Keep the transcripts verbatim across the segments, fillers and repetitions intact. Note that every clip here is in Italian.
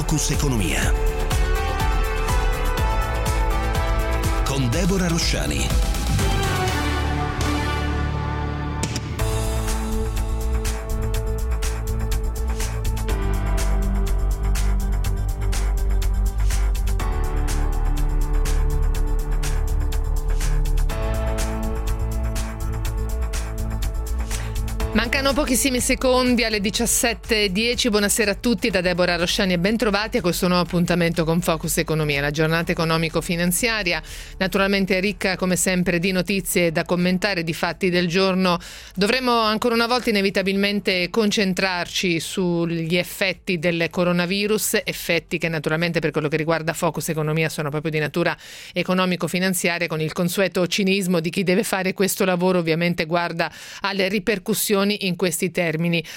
Focus Economia con Deborah Rosciani. Mancano pochissimi secondi alle diciassette e dieci. Buonasera a tutti da Deborah Rosciani e ben trovati a questo nuovo appuntamento con Focus Economia, la giornata economico-finanziaria, naturalmente ricca come sempre di notizie da commentare, di fatti del giorno. Dovremo ancora una volta inevitabilmente concentrarci sugli effetti del coronavirus, effetti che naturalmente per quello che riguarda Focus Economia sono proprio di natura economico-finanziaria, con il consueto cinismo di chi deve fare questo lavoro, ovviamente guarda alle ripercussioni in questi termini.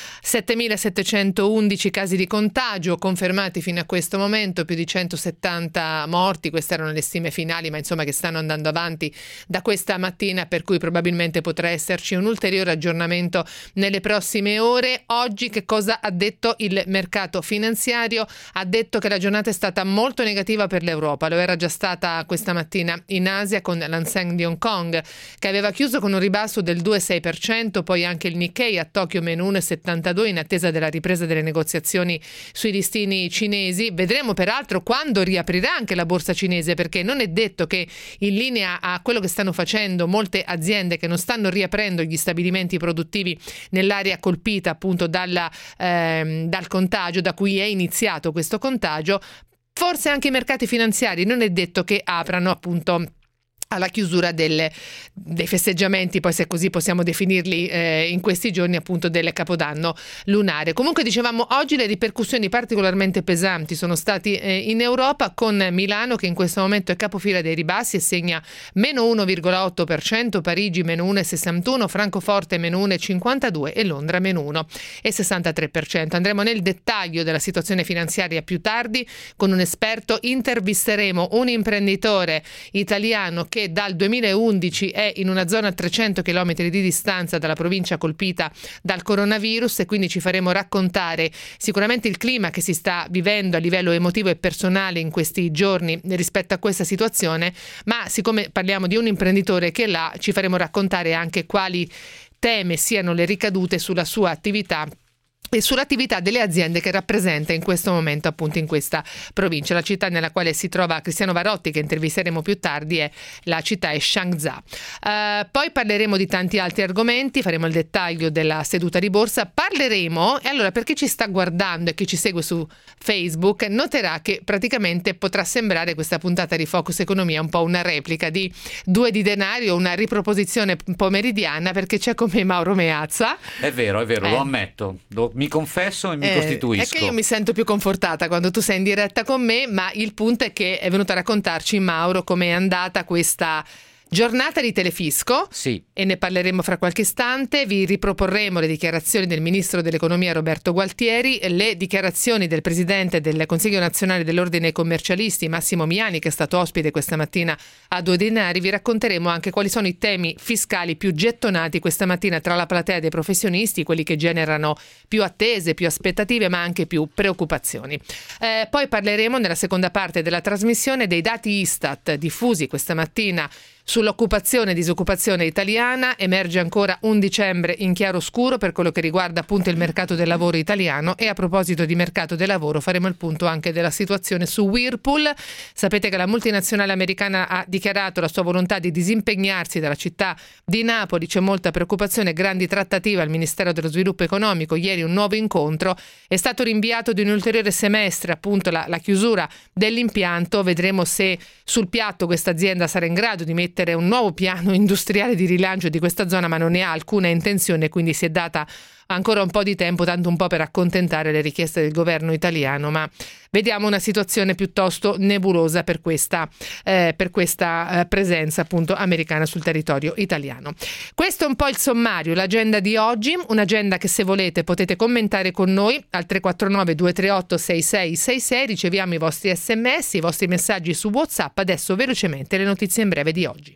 settemilasettecentoundici casi di contagio confermati fino a questo momento, più di centosettanta morti, queste erano le stime finali, ma insomma che stanno andando avanti da questa mattina, per cui probabilmente potrà esserci un ulteriore aggiornamento nelle prossime ore. Oggi che cosa ha detto il mercato finanziario? Ha detto che la giornata è stata molto negativa per l'Europa, lo era già stata questa mattina in Asia con l'Hang Seng di Hong Kong che aveva chiuso con un ribasso del due virgola sei per cento, poi anche il Nikkei a Tokyo meno uno virgola settantadue in attesa della ripresa delle negoziazioni sui listini cinesi. Vedremo peraltro quando riaprirà anche la borsa cinese, perché non è detto che, in linea a quello che stanno facendo molte aziende che non stanno riaprendo gli stabilimenti produttivi nell'area colpita appunto dalla, ehm, dal contagio, da cui è iniziato questo contagio, forse anche i mercati finanziari non è detto che aprano appunto alla chiusura delle, dei festeggiamenti, poi se così possiamo definirli eh, in questi giorni appunto del Capodanno lunare. Comunque dicevamo oggi le ripercussioni particolarmente pesanti sono stati eh, in Europa, con Milano che in questo momento è capofila dei ribassi e segna meno uno virgola otto per cento, Parigi meno uno virgola sessantuno, Francoforte meno uno virgola cinquantadue e Londra meno uno virgola sessantatré per cento. Andremo nel dettaglio della situazione finanziaria più tardi con un esperto, intervisteremo un imprenditore italiano che che dal duemilaundici è in una zona a trecento chilometri di distanza dalla provincia colpita dal coronavirus, e quindi ci faremo raccontare sicuramente il clima che si sta vivendo a livello emotivo e personale in questi giorni rispetto a questa situazione, ma siccome parliamo di un imprenditore che là, ci faremo raccontare anche quali teme siano le ricadute sulla sua attività e sull'attività delle aziende che rappresenta in questo momento appunto in questa provincia. La città nella quale si trova Cristiano Varotti, che intervisteremo più tardi, è la città è Shanxia. Uh, poi parleremo di tanti altri argomenti, faremo il dettaglio della seduta di borsa, parleremo, e allora per chi ci sta guardando e chi ci segue su Facebook noterà che praticamente potrà sembrare questa puntata di Focus Economia un po' una replica di Due di Denari o una riproposizione pomeridiana, perché c'è con me Mauro Meazza. È vero, è vero, eh. lo ammetto. Lo Mi confesso e mi eh, costituisco. È che io mi sento più confortata quando tu sei in diretta con me, ma il punto è che è venuto a raccontarci Mauro com'è andata questa giornata di Telefisco. Sì. E ne parleremo fra qualche istante. Vi riproporremo le dichiarazioni del ministro dell'economia Roberto Gualtieri, le dichiarazioni del presidente del Consiglio nazionale dell'ordine commercialisti Massimo Miani, che è stato ospite questa mattina a Due Denari. Vi racconteremo anche quali sono i temi fiscali più gettonati questa mattina tra la platea dei professionisti, quelli che generano più attese, più aspettative, ma anche più preoccupazioni. Eh, poi parleremo nella seconda parte della trasmissione dei dati Istat diffusi questa mattina sull'occupazione e disoccupazione italiana. Emerge ancora un dicembre in chiaroscuro per quello che riguarda appunto il mercato del lavoro italiano, e a proposito di mercato del lavoro faremo il punto anche della situazione su Whirlpool. Sapete che la multinazionale americana ha dichiarato la sua volontà di disimpegnarsi dalla città di Napoli, c'è molta preoccupazione, grandi trattative al Ministero dello Sviluppo Economico. Ieri un nuovo incontro, è stato rinviato di un ulteriore semestre appunto la, la chiusura dell'impianto. Vedremo se sul piatto questa azienda sarà in grado di mettere un nuovo piano industriale di rilancio di questa zona, ma non ne ha alcuna intenzione, quindi si è data ancora un po' di tempo, tanto un po' per accontentare le richieste del governo italiano, ma vediamo una situazione piuttosto nebulosa per questa, eh, per questa eh, presenza appunto americana sul territorio italiano. Questo è un po' il sommario, l'agenda di oggi, un'agenda che se volete potete commentare con noi al tre quattro nove due tre otto sei sei sei sei, riceviamo i vostri sms, i vostri messaggi su WhatsApp. Adesso velocemente le notizie in breve di oggi.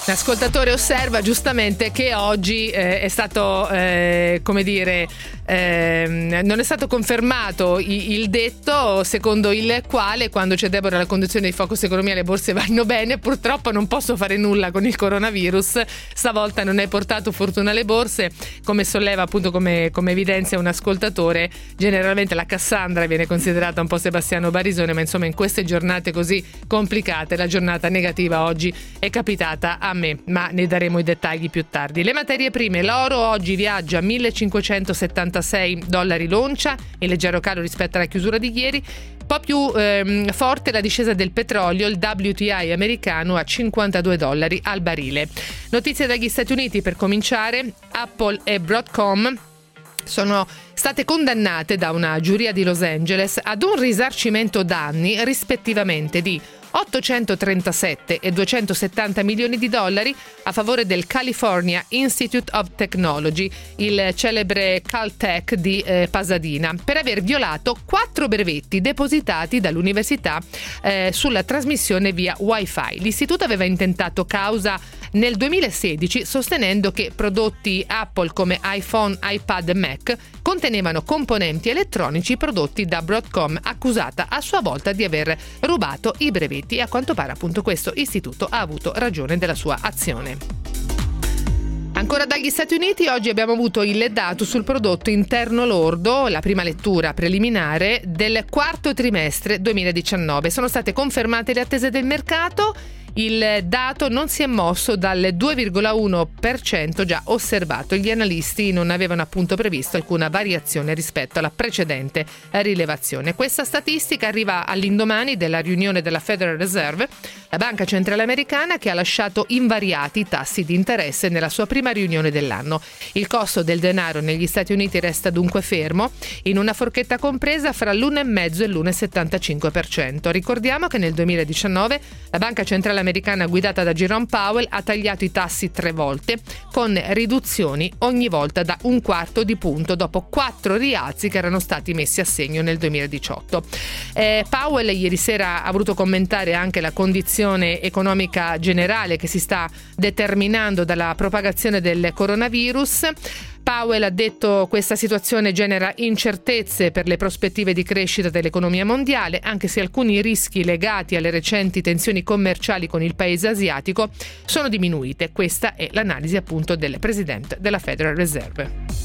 L'ascoltatore osserva giustamente che oggi eh, è stato, eh, come dire, eh, non è stato confermato il, il detto secondo il quale quando c'è Deborah la conduzione di Focus Economia le borse vanno bene. Purtroppo non posso fare nulla con il coronavirus, stavolta non è portato fortuna alle borse, come solleva appunto, come, come evidenzia un ascoltatore. Generalmente la Cassandra viene considerata un po' Sebastiano Barisone, ma insomma in queste giornate così complicate la giornata negativa oggi è capitata a me, ma ne daremo i dettagli più tardi. Le materie prime: l'oro oggi viaggia a millecinquecentosettantasei dollari l'oncia, in leggero calo rispetto alla chiusura di ieri. Un po' più ehm, forte la discesa del petrolio, il W T I americano a cinquantadue dollari al barile. Notizie dagli Stati Uniti per cominciare: Apple e Broadcom sono state condannate da una giuria di Los Angeles ad un risarcimento danni rispettivamente di ottocentotrentasette e duecentosettanta milioni di dollari a favore del California Institute of Technology, il celebre Caltech di eh, Pasadena, per aver violato quattro brevetti depositati dall'università eh, sulla trasmissione via Wi-Fi. L'istituto aveva intentato causa nel duemilasedici sostenendo che prodotti Apple come iPhone, iPad e Mac contenevano componenti elettronici prodotti da Broadcom, accusata a sua volta di aver rubato i brevetti, e a quanto pare appunto questo istituto ha avuto ragione della sua azione. Ancora dagli Stati Uniti, oggi abbiamo avuto il dato sul prodotto interno lordo, la prima lettura preliminare del quarto trimestre duemiladiciannove. Sono state confermate le attese del mercato. Il dato non si è mosso dal due virgola uno per cento già osservato. Gli analisti non avevano appunto previsto alcuna variazione rispetto alla precedente rilevazione. Questa statistica arriva all'indomani della riunione della Federal Reserve, la banca centrale americana, che ha lasciato invariati i tassi di interesse nella sua prima riunione dell'anno. Il costo del denaro negli Stati Uniti resta dunque fermo in una forchetta compresa fra l'uno virgola cinque e l'uno virgola settantacinque per cento. Ricordiamo che nel duemiladiciannove la banca centrale americana guidata da Jerome Powell ha tagliato i tassi tre volte, con riduzioni ogni volta da un quarto di punto dopo quattro rialzi che erano stati messi a segno nel duemiladiciotto. Eh, Powell ieri sera ha voluto commentare anche la condizione economica generale che si sta determinando dalla propagazione del coronavirus. Powell ha detto: questa situazione genera incertezze per le prospettive di crescita dell'economia mondiale, anche se alcuni rischi legati alle recenti tensioni commerciali con il paese asiatico sono diminuite. Questa è l'analisi appunto del presidente della Federal Reserve.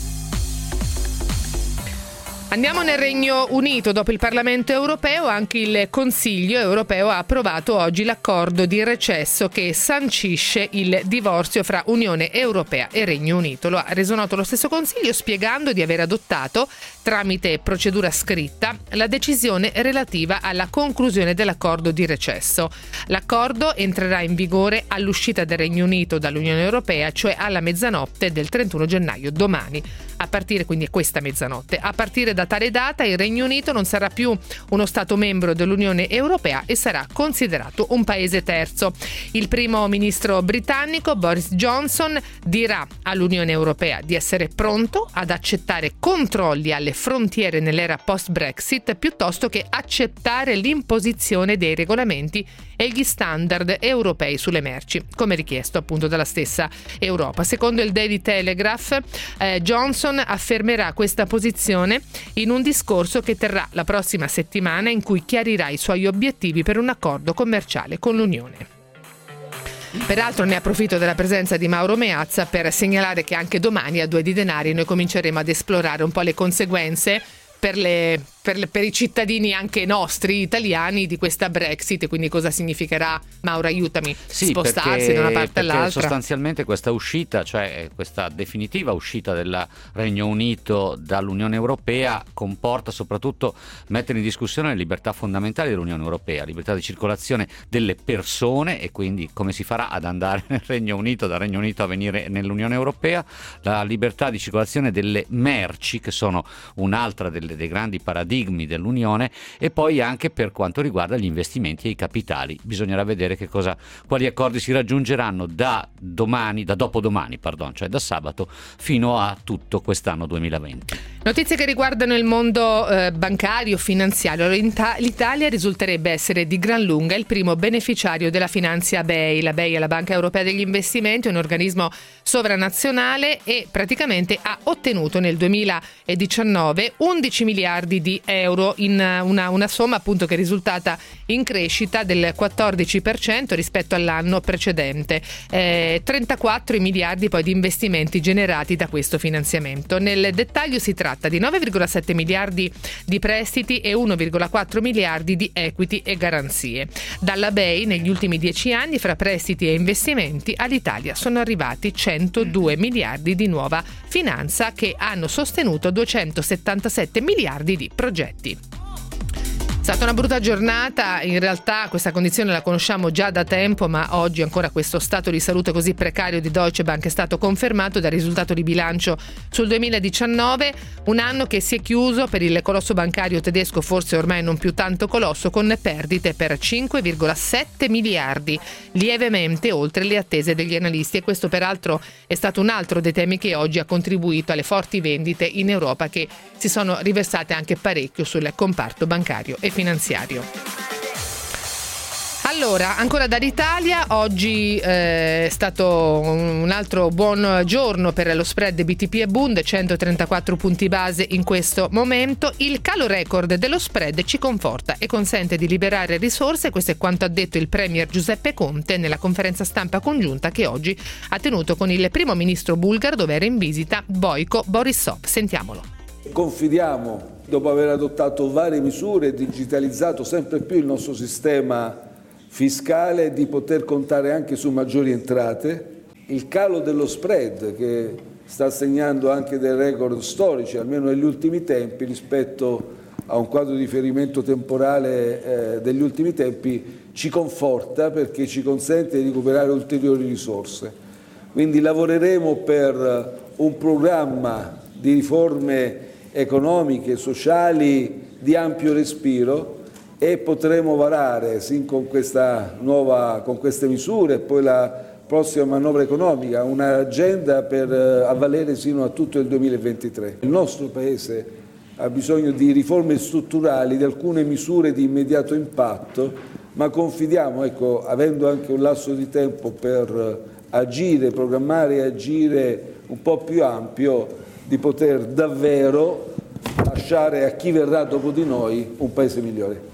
Andiamo nel Regno Unito. Dopo il Parlamento europeo, anche il Consiglio europeo ha approvato oggi l'accordo di recesso che sancisce il divorzio fra Unione Europea e Regno Unito. Lo ha reso noto lo stesso Consiglio, spiegando di aver adottato, tramite procedura scritta, la decisione relativa alla conclusione dell'accordo di recesso. L'accordo entrerà in vigore all'uscita del Regno Unito dall'Unione Europea, cioè alla mezzanotte del trentuno gennaio, domani. A partire quindi questa mezzanotte. A partire da tale data il Regno Unito non sarà più uno Stato membro dell'Unione Europea e sarà considerato un paese terzo. Il primo ministro britannico Boris Johnson dirà all'Unione Europea di essere pronto ad accettare controlli alle frontiere nell'era post-Brexit piuttosto che accettare l'imposizione dei regolamenti e gli standard europei sulle merci, come richiesto appunto dalla stessa Europa. Secondo il Daily Telegraph, eh, Johnson affermerà questa posizione in un discorso che terrà la prossima settimana, in cui chiarirà i suoi obiettivi per un accordo commerciale con l'Unione. Peraltro ne approfitto della presenza di Mauro Meazza per segnalare che anche domani a Due di Denari noi cominceremo ad esplorare un po' le conseguenze per, le, per, le, per i cittadini anche nostri italiani di questa Brexit, e quindi cosa significherà, Mauro aiutami, sì, spostarsi perché, da una parte perché all'altra. Sostanzialmente questa uscita, cioè questa definitiva uscita del Regno Unito dall'Unione Europea, comporta soprattutto mettere in discussione le libertà fondamentali dell'Unione Europea, libertà di circolazione delle persone, e quindi come si farà ad andare nel Regno Unito, dal Regno Unito a venire nell'Unione Europea, la libertà di circolazione delle merci, che sono un'altra delle delle, dei grandi paradigmi dell'Unione, e poi anche per quanto riguarda gli investimenti e i capitali. Bisognerà vedere che cosa, quali accordi si raggiungeranno da domani, da dopodomani, pardon, cioè da sabato, fino a tutto quest'anno duemilaventi. Notizie che riguardano il mondo eh, bancario, finanziario. L'Italia risulterebbe essere di gran lunga il primo beneficiario della finanzia B E I. La B E I è la Banca Europea degli Investimenti, un organismo sovranazionale, e praticamente ha ottenuto nel duemiladiciannove undici miliardi di euro, in una, una somma appunto che è risultata in crescita del quattordici per cento rispetto all'anno precedente. Eh, trentaquattro miliardi poi di investimenti generati da questo finanziamento. Nel dettaglio si tratta di nove virgola sette miliardi di prestiti e uno virgola quattro miliardi di equity e garanzie. Dalla B E I negli ultimi dieci anni, fra prestiti e investimenti, all'Italia sono arrivati centodue miliardi di nuova finanza che hanno sostenuto duecentosettantasette miliardi di progetti. È stata una brutta giornata, in realtà questa condizione la conosciamo già da tempo, ma oggi ancora questo stato di salute così precario di Deutsche Bank è stato confermato dal risultato di bilancio sul duemiladiciannove, un anno che si è chiuso per il colosso bancario tedesco, forse ormai non più tanto colosso, con perdite per cinque virgola sette miliardi, lievemente oltre le attese degli analisti, e questo peraltro è stato un altro dei temi che oggi ha contribuito alle forti vendite in Europa, che si sono riversate anche parecchio sul comparto bancario e finanziario. Allora, ancora dall'Italia, oggi eh, è stato un altro buon giorno per lo spread B T P e Bund, centotrentaquattro punti base in questo momento. Il calo record dello spread ci conforta e consente di liberare risorse, questo è quanto ha detto il premier Giuseppe Conte nella conferenza stampa congiunta che oggi ha tenuto con il primo ministro bulgaro, dove era in visita Boyko Borisov. Sentiamolo. Confidiamo, dopo aver adottato varie misure e digitalizzato sempre più il nostro sistema fiscale, di poter contare anche su maggiori entrate. Il calo dello spread, che sta segnando anche dei record storici, almeno negli ultimi tempi, rispetto a un quadro di riferimento temporale eh, degli ultimi tempi, ci conforta perché ci consente di recuperare ulteriori risorse. Quindi lavoreremo per un programma di riforme economiche, sociali di ampio respiro, e potremo varare sin con questa nuova, con queste misure e poi la prossima manovra economica un'agenda per a valere sino a tutto il duemilaventitré. Il nostro Paese ha bisogno di riforme strutturali, di alcune misure di immediato impatto, ma confidiamo, ecco, avendo anche un lasso di tempo per agire, programmare e agire un po' più ampio, di poter davvero lasciare a chi verrà dopo di noi un paese migliore.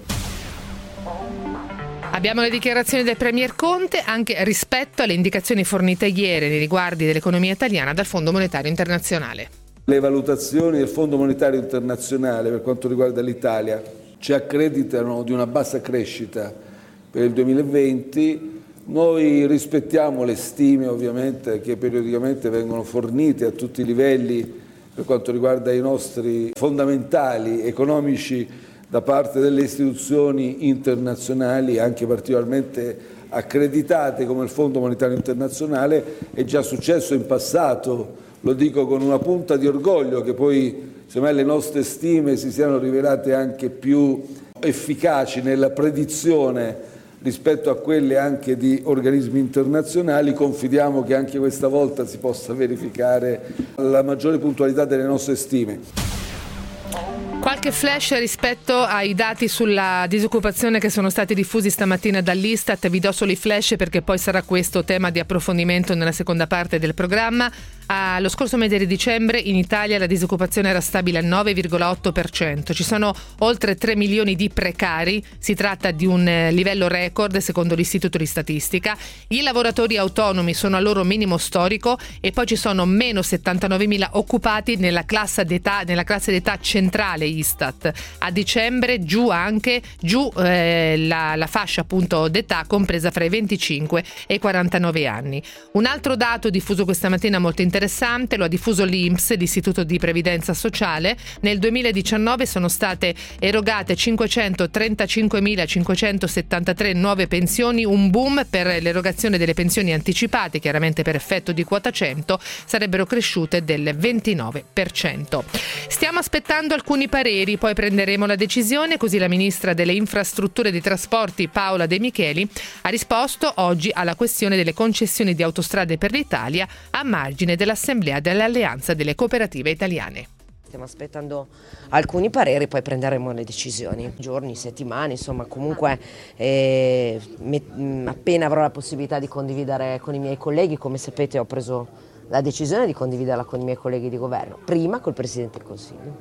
Abbiamo le dichiarazioni del premier Conte anche rispetto alle indicazioni fornite ieri nei riguardi dell'economia italiana dal Fondo Monetario Internazionale. Le valutazioni del Fondo Monetario Internazionale per quanto riguarda l'Italia ci accreditano di una bassa crescita per il duemilaventi. Noi rispettiamo le stime, ovviamente, che periodicamente vengono fornite a tutti i livelli per quanto riguarda i nostri fondamentali economici da parte delle istituzioni internazionali, anche particolarmente accreditate come il Fondo Monetario Internazionale. È già successo in passato, lo dico con una punta di orgoglio, che poi semmai le nostre stime si siano rivelate anche più efficaci nella predizione rispetto a quelle anche di organismi internazionali. Confidiamo che anche questa volta si possa verificare la maggiore puntualità delle nostre stime. Qualche flash rispetto ai dati sulla disoccupazione che sono stati diffusi stamattina dall'Istat. Vi do solo i flash perché poi sarà questo tema di approfondimento nella seconda parte del programma. Allo scorso mese di dicembre in Italia la disoccupazione era stabile al nove virgola otto per cento. Ci sono oltre tre milioni di precari, si tratta di un livello record secondo l'Istituto di Statistica. I lavoratori autonomi sono al loro minimo storico e poi ci sono meno settantanovemila occupati nella classe d'età, nella classe d'età centrale Istat. A dicembre giù anche giù eh, la, la fascia appunto d'età compresa fra i venticinque e i quarantanove anni. Un altro dato diffuso questa mattina molto interessante lo ha diffuso l'I N P S, l'Istituto di Previdenza Sociale. Nel duemiladiciannove sono state erogate cinquecentotrentacinquemilacinquecentosettantatré nuove pensioni, un boom per l'erogazione delle pensioni anticipate, chiaramente per effetto di quota cento sarebbero cresciute del ventinove per cento. Stiamo aspettando alcuni pareri pareri, poi prenderemo la decisione, così la ministra delle infrastrutture e dei trasporti Paola De Micheli ha risposto oggi alla questione delle concessioni di autostrade per l'Italia a margine dell'assemblea dell'Alleanza delle Cooperative Italiane. Stiamo aspettando alcuni pareri, poi prenderemo le decisioni. Giorni, settimane, insomma, comunque eh, me, appena avrò la possibilità di condividere con i miei colleghi, come sapete ho preso la decisione di condividerla con i miei colleghi di governo, prima col Presidente del Consiglio.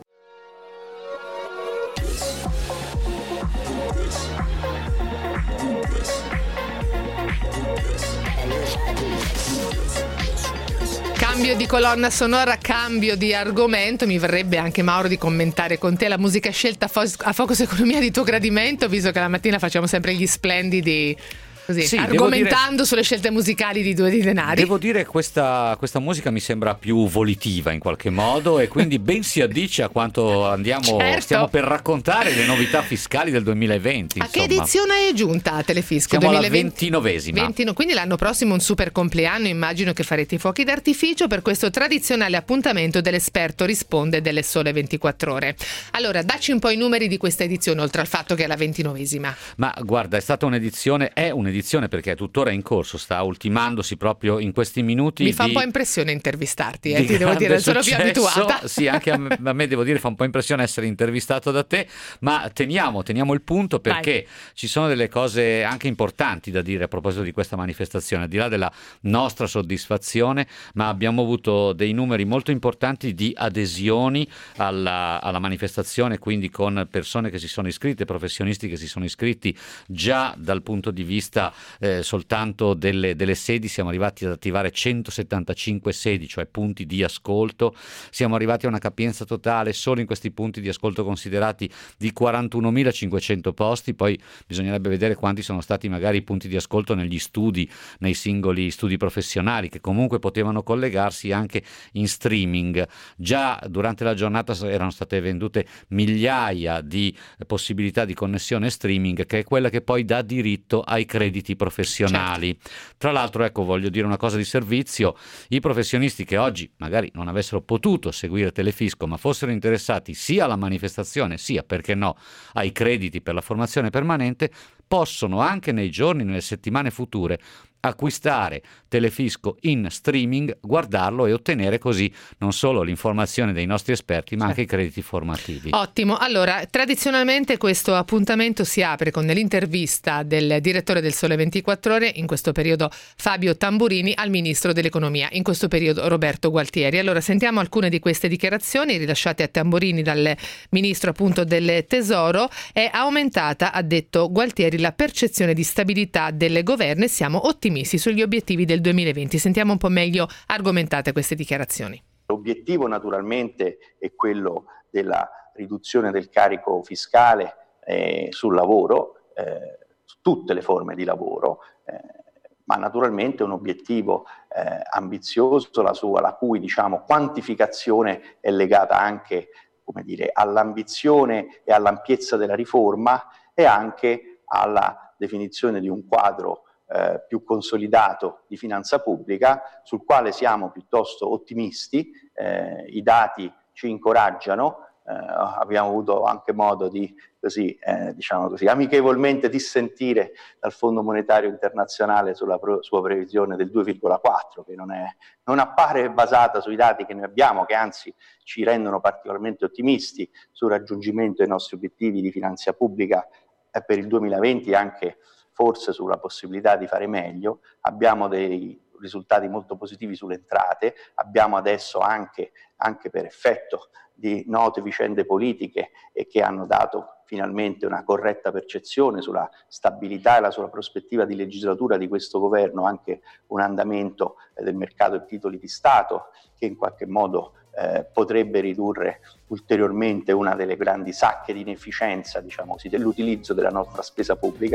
Cambio di colonna sonora, cambio di argomento. Mi verrebbe anche, Mauro, di commentare con te la musica scelta a Focus Economia di tuo gradimento, visto che la mattina facciamo sempre gli splendidi così, sì, argomentando dire, sulle scelte musicali di Due di Denari. Devo dire che questa, questa musica mi sembra più volitiva in qualche modo e quindi ben si addice a quanto andiamo certo. stiamo per raccontare le novità fiscali del duemilaventi. A insomma. Che edizione è giunta a Telefisco? Siamo duemilaventi? alla ventinovesima. venti, quindi l'anno prossimo un super compleanno, immagino che farete i fuochi d'artificio per questo tradizionale appuntamento dell'Esperto risponde delle Sole ventiquattro Ore. Allora, dacci un po' i numeri di questa edizione, oltre al fatto che è la ventinovesima. Ma guarda, è stata un'edizione, è un'edizione perché è tuttora in corso, sta ultimandosi proprio in questi minuti. Mi fa di, un po' impressione intervistarti, eh, ti devo dire, sono più abituata. Sì, anche a me, a me devo dire fa un po' impressione essere intervistato da te, ma teniamo, teniamo il punto perché Vai. Ci sono delle cose anche importanti da dire a proposito di questa manifestazione, al di là della nostra soddisfazione, ma abbiamo avuto dei numeri molto importanti di adesioni alla, alla manifestazione, quindi con persone che si sono iscritte, professionisti che si sono iscritti già dal punto di vista Eh, soltanto delle, delle sedi. Siamo arrivati ad attivare centosettantacinque sedi, cioè punti di ascolto. Siamo arrivati a una capienza totale solo in questi punti di ascolto considerati di quarantunomilacinquecento posti. Poi bisognerebbe vedere quanti sono stati magari i punti di ascolto negli studi, nei singoli studi professionali, che comunque potevano collegarsi anche in streaming. Già durante la giornata erano state vendute migliaia di possibilità di connessione streaming, che è quella che poi dà diritto ai crediti professionali. Certo. Tra l'altro, ecco, voglio dire una cosa di servizio: i professionisti che oggi magari non avessero potuto seguire Telefisco ma fossero interessati sia alla manifestazione sia, perché no, ai crediti per la formazione permanente, possono anche nei giorni, nelle settimane future acquistare Telefisco in streaming, guardarlo e ottenere così non solo l'informazione dei nostri esperti ma anche i crediti formativi. Ottimo. Allora, tradizionalmente questo appuntamento si apre con l'intervista del direttore del Sole ventiquattro Ore, in questo periodo Fabio Tamburini, al ministro dell'economia, in questo periodo Roberto Gualtieri. Allora, sentiamo alcune di queste dichiarazioni rilasciate a Tamburini dal ministro appunto del Tesoro. È aumentata, ha detto Gualtieri, la percezione di stabilità del governo e siamo ottimisti sugli obiettivi del duemilaventi. Sentiamo un po' meglio argomentate queste dichiarazioni. L'obiettivo naturalmente è quello della riduzione del carico fiscale eh, sul lavoro, eh, su tutte le forme di lavoro, eh, ma naturalmente è un obiettivo eh, ambizioso, la, sua, la cui diciamo, quantificazione è legata anche, come dire, all'ambizione e all'ampiezza della riforma e anche alla definizione di un quadro Eh, più consolidato di finanza pubblica, sul quale siamo piuttosto ottimisti. Eh, i dati ci incoraggiano, eh, abbiamo avuto anche modo di così, eh, diciamo così, amichevolmente dissentire dal Fondo Monetario Internazionale sulla pro- sua previsione del due virgola quattro, che non, è, non appare basata sui dati che noi abbiamo, che anzi ci rendono particolarmente ottimisti sul raggiungimento dei nostri obiettivi di finanza pubblica eh, per il duemilaventi e anche forse sulla possibilità di fare meglio. Abbiamo dei risultati molto positivi sulle entrate, abbiamo adesso anche, anche per effetto di note vicende politiche e che hanno dato finalmente una corretta percezione sulla stabilità e la sulla prospettiva di legislatura di questo governo, anche un andamento del mercato dei titoli di Stato che in qualche modo eh, potrebbe ridurre ulteriormente una delle grandi sacche di inefficienza, diciamo così, dell'utilizzo della nostra spesa pubblica.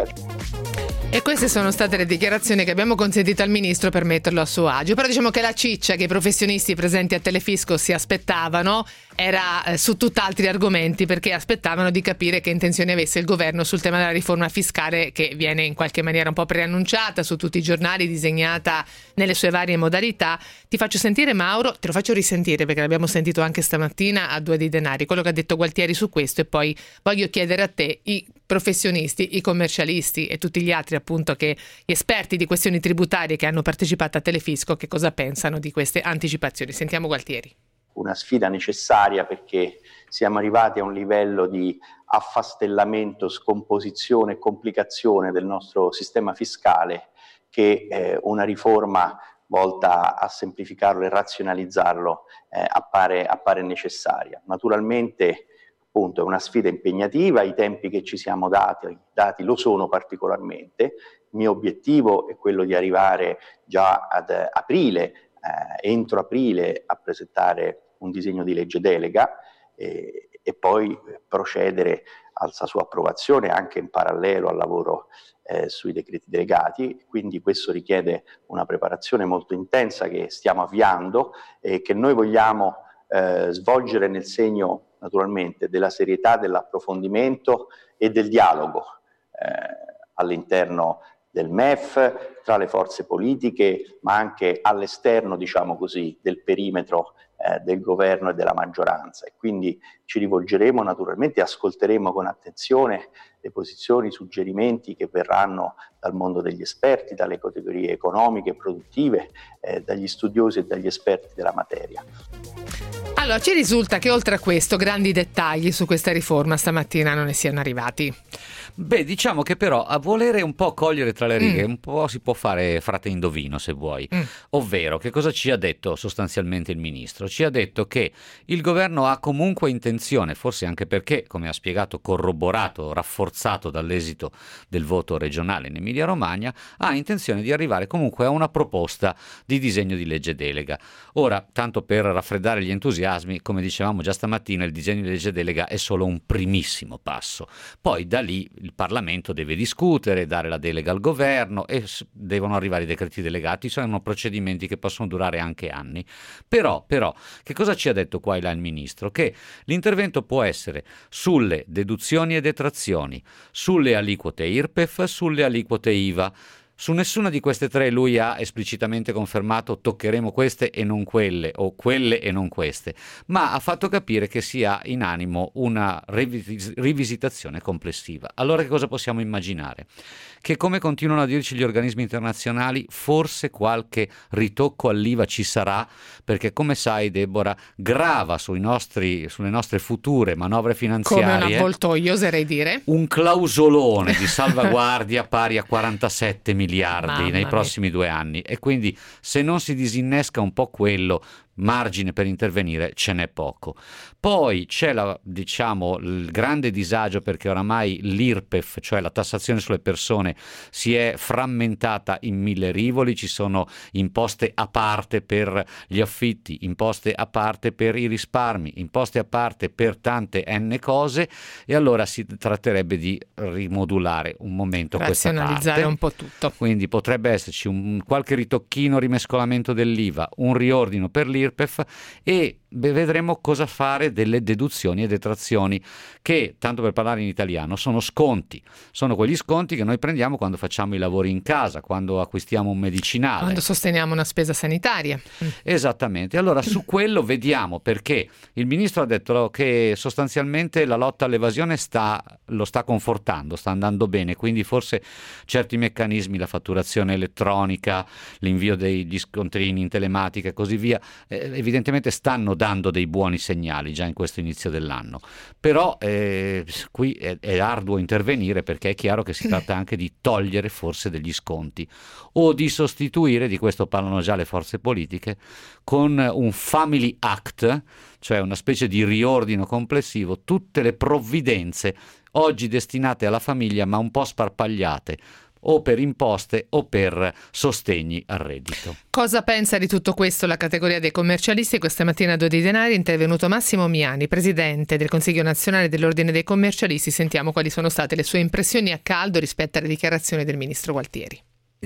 E queste sono state le dichiarazioni che abbiamo consentito al ministro per metterlo a suo agio. Però diciamo che la ciccia che i professionisti presenti a Telefisco si aspettavano era eh, su tutt'altri argomenti, perché aspettavano di capire che intenzione avesse il governo sul tema della riforma fiscale, che viene in qualche maniera un po' preannunciata su tutti i giornali, disegnata nelle sue varie modalità. Ti faccio sentire, Mauro, te lo faccio risentire perché l'abbiamo sentito anche stamattina a Due dei Denari, quello che ha detto Gualtieri su questo, e poi voglio chiedere a te, i professionisti, i commercialisti e tutti gli altri appunto che gli esperti di questioni tributarie che hanno partecipato a Telefisco, che cosa pensano di queste anticipazioni. Sentiamo Gualtieri. Una sfida necessaria perché siamo arrivati a un livello di affastellamento, scomposizione e complicazione del nostro sistema fiscale che eh, una riforma volta a semplificarlo e razionalizzarlo eh, appare, appare necessaria. Naturalmente appunto è una sfida impegnativa, i tempi che ci siamo dati, dati lo sono particolarmente. Il mio obiettivo è quello di arrivare già ad aprile, eh, entro aprile, a presentare un disegno di legge delega eh, e poi procedere alla sua approvazione anche in parallelo al lavoro eh, sui decreti delegati. Quindi questo richiede una preparazione molto intensa che stiamo avviando e che noi vogliamo eh, svolgere nel segno naturalmente della serietà, dell'approfondimento e del dialogo eh, all'interno del M E F, tra le forze politiche, ma anche all'esterno, diciamo così, del perimetro eh, del governo e della maggioranza. E quindi ci rivolgeremo naturalmente, ascolteremo con attenzione le posizioni, i suggerimenti che verranno dal mondo degli esperti, dalle categorie economiche e produttive, eh, dagli studiosi e dagli esperti della materia. Allora, ci risulta che oltre a questo grandi dettagli su questa riforma stamattina non ne siano arrivati. Beh, diciamo che però a volere un po' cogliere tra le righe, mm. un po' si può fare frate indovino se vuoi. Mm. Ovvero, che cosa ci ha detto sostanzialmente il ministro? Ci ha detto che il governo ha comunque intenzione, forse anche perché, come ha spiegato, corroborato, rafforzato dall'esito del voto regionale in Emilia-Romagna, ha intenzione di arrivare comunque a una proposta di disegno di legge delega. Ora, tanto per raffreddare gli entusiasmi, come dicevamo già stamattina, il disegno di legge delega è solo un primissimo passo. Poi da lì il Parlamento deve discutere, dare la delega al governo e devono arrivare i decreti delegati. Sono procedimenti che possono durare anche anni. Però, però, che cosa ci ha detto qua e là il ministro? Che l'intervento può essere sulle deduzioni e detrazioni, sulle aliquote I R P E F, sulle aliquote I V A. Su nessuna di queste tre lui ha esplicitamente confermato toccheremo queste e non quelle, o quelle e non queste, ma ha fatto capire che si ha in animo una rivis- rivisitazione complessiva. Allora che cosa possiamo immaginare? Che, come continuano a dirci gli organismi internazionali, forse qualche ritocco all'I V A ci sarà, perché come sai, Deborah, grava sui nostri, sulle nostre future manovre finanziarie come un avvoltoio, oserei dire, un clausolone di salvaguardia pari a quarantasette miliardi Mamma nei prossimi mia. due anni, e quindi se non si disinnesca un po' quello, margine per intervenire ce n'è poco. Poi c'è la, diciamo, il grande disagio perché oramai l'I R P E F, cioè la tassazione sulle persone, si è frammentata in mille rivoli. Ci sono imposte a parte per gli affitti, imposte a parte per i risparmi, imposte a parte per tante n cose, e allora si tratterebbe di rimodulare un momento questa parte, razionalizzare un po' tutto. Quindi potrebbe esserci un qualche ritocchino, rimescolamento dell'I V A, un riordino per l'I R P E F, e vedremo cosa fare delle deduzioni e detrazioni, che, tanto per parlare in italiano, sono sconti. Sono quegli sconti che noi prendiamo quando facciamo i lavori in casa, quando acquistiamo un medicinale, quando sosteniamo una spesa sanitaria. Esattamente. Allora su quello vediamo, perché il ministro ha detto che sostanzialmente la lotta all'evasione sta, lo sta confortando, sta andando bene, quindi forse certi meccanismi, la fatturazione elettronica, l'invio degli scontrini in telematica e così via, eh, evidentemente stanno dando dei buoni segnali già in questo inizio dell'anno. Però eh, qui è, è arduo intervenire, perché è chiaro che si tratta anche di togliere forse degli sconti o di sostituire, di questo parlano già le forze politiche, con un Family Act, cioè una specie di riordino complessivo, tutte le provvidenze oggi destinate alla famiglia ma un po' sparpagliate, o per imposte o per sostegni al reddito. Cosa pensa di tutto questo la categoria dei commercialisti? Questa mattina a Due dei Denari è intervenuto Massimo Miani, presidente del Consiglio nazionale dell'Ordine dei Commercialisti. Sentiamo quali sono state le sue impressioni a caldo rispetto alle dichiarazioni del ministro Gualtieri.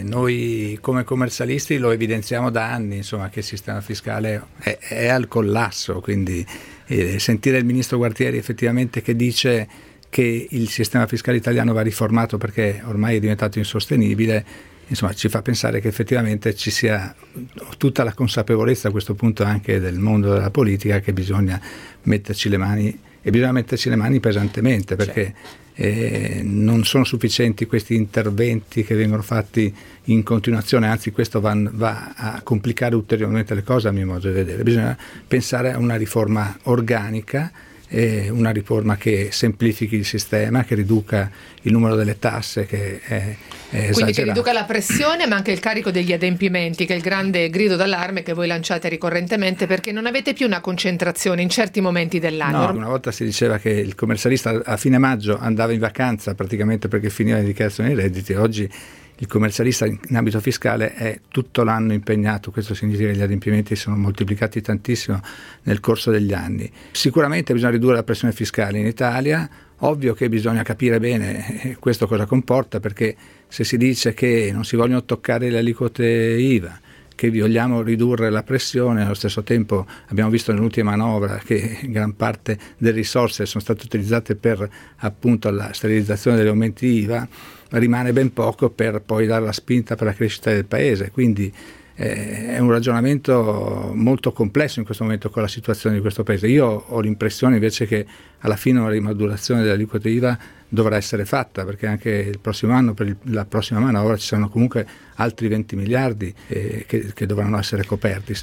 Noi come commercialisti lo evidenziamo da anni, insomma, che il sistema fiscale è, è al collasso, quindi eh, sentire il ministro Gualtieri effettivamente che dice che il sistema fiscale italiano va riformato perché ormai è diventato insostenibile, insomma ci fa pensare che effettivamente ci sia tutta la consapevolezza a questo punto anche del mondo della politica che bisogna metterci le mani e bisogna metterci le mani pesantemente, perché eh, non sono sufficienti questi interventi che vengono fatti in continuazione, anzi questo va, va a complicare ulteriormente le cose a mio modo di vedere. Bisogna pensare a una riforma organica, eh, una riforma che semplifichi il sistema, che riduca il numero delle tasse, che è, è esagerato. Quindi che riduca la pressione ma anche il carico degli adempimenti, che è il grande grido d'allarme che voi lanciate ricorrentemente, perché non avete più una concentrazione in certi momenti dell'anno. No, una volta si diceva che il commercialista a fine maggio andava in vacanza praticamente perché finiva le dichiarazioni dei redditi. Oggi il commercialista in ambito fiscale è tutto l'anno impegnato, questo significa che gli adempimenti sono moltiplicati tantissimo nel corso degli anni. Sicuramente bisogna ridurre la pressione fiscale in Italia, ovvio che bisogna capire bene questo cosa comporta, perché se si dice che non si vogliono toccare le aliquote I V A, che vogliamo ridurre la pressione, allo stesso tempo abbiamo visto nell'ultima manovra che gran parte delle risorse sono state utilizzate per appunto la sterilizzazione degli aumenti I V A, rimane ben poco per poi dare la spinta per la crescita del paese, quindi eh, è un ragionamento molto complesso in questo momento con la situazione di questo paese. Io ho l'impressione invece che alla fine una rimadurazione delle aliquote I V A dovrà essere fatta, perché anche il prossimo anno, per il, la prossima manovra, ci saranno comunque altri venti miliardi eh, che, che dovranno essere coperti.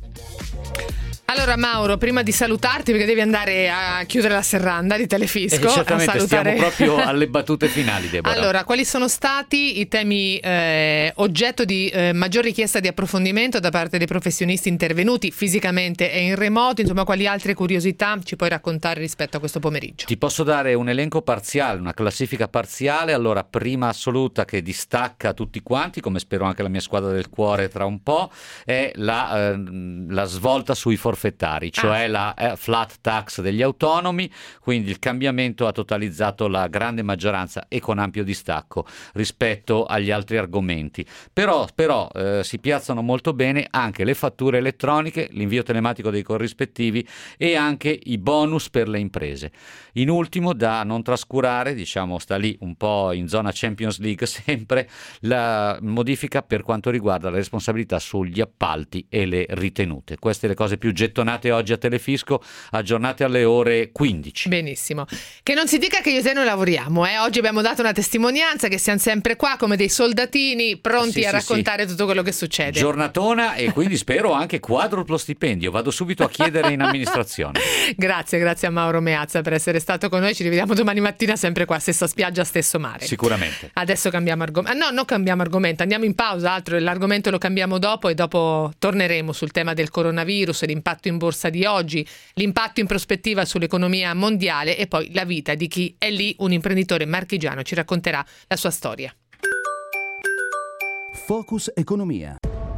Allora Mauro, prima di salutarti, perché devi andare a chiudere la serranda di Telefisco, eh, certamente, a salutare... stiamo proprio alle battute finali, Deborah. Allora, quali sono stati i temi eh, oggetto di eh, maggior richiesta di approfondimento da parte dei professionisti intervenuti fisicamente e in remoto? Insomma, quali altre curiosità ci puoi raccontare rispetto a questo pomeriggio? Ti posso dare un elenco parziale, una classifica parziale. Allora, prima assoluta che distacca tutti quanti, come spero anche la mia squadra del cuore tra un po', è la, eh, la svolta sui forfettari, cioè ah. la eh, flat tax degli autonomi, quindi il cambiamento ha totalizzato la grande maggioranza e con ampio distacco rispetto agli altri argomenti. Però, però eh, si piazzano molto bene anche le fatture elettroniche, l'invio telematico dei corrispettivi e anche i bonus per le imprese. In ultimo, da non trascurare, diciamo sta lì un po' in zona Champions League sempre, la modifica per quanto riguarda la responsabilità sugli appalti e le ritenute. Queste le cose più gettonate oggi a Telefisco, aggiornate alle ore quindici. Benissimo. Che non si dica che io e te noi lavoriamo, eh? Oggi abbiamo dato una testimonianza che siamo sempre qua come dei soldatini pronti sì, a sì, raccontare sì. tutto quello che succede. Giornatona e quindi spero anche quadruplo stipendio. Vado subito a chiedere in amministrazione. Grazie, grazie a Mauro Meazza per essere stato con noi. Ci rivediamo domani mattina sempre qua, stessa spiaggia, stesso mare. Sicuramente. Adesso cambiamo argomento. Ah, no, non cambiamo argomento, andiamo in pausa, altro l'argomento lo cambiamo dopo e dopo torneremo sul tema del coronavirus, l'impatto in borsa di oggi, l'impatto in prospettiva sull'economia mondiale e poi la vita di chi è lì, un imprenditore marchigiano ci racconterà la sua storia. Focus Economia.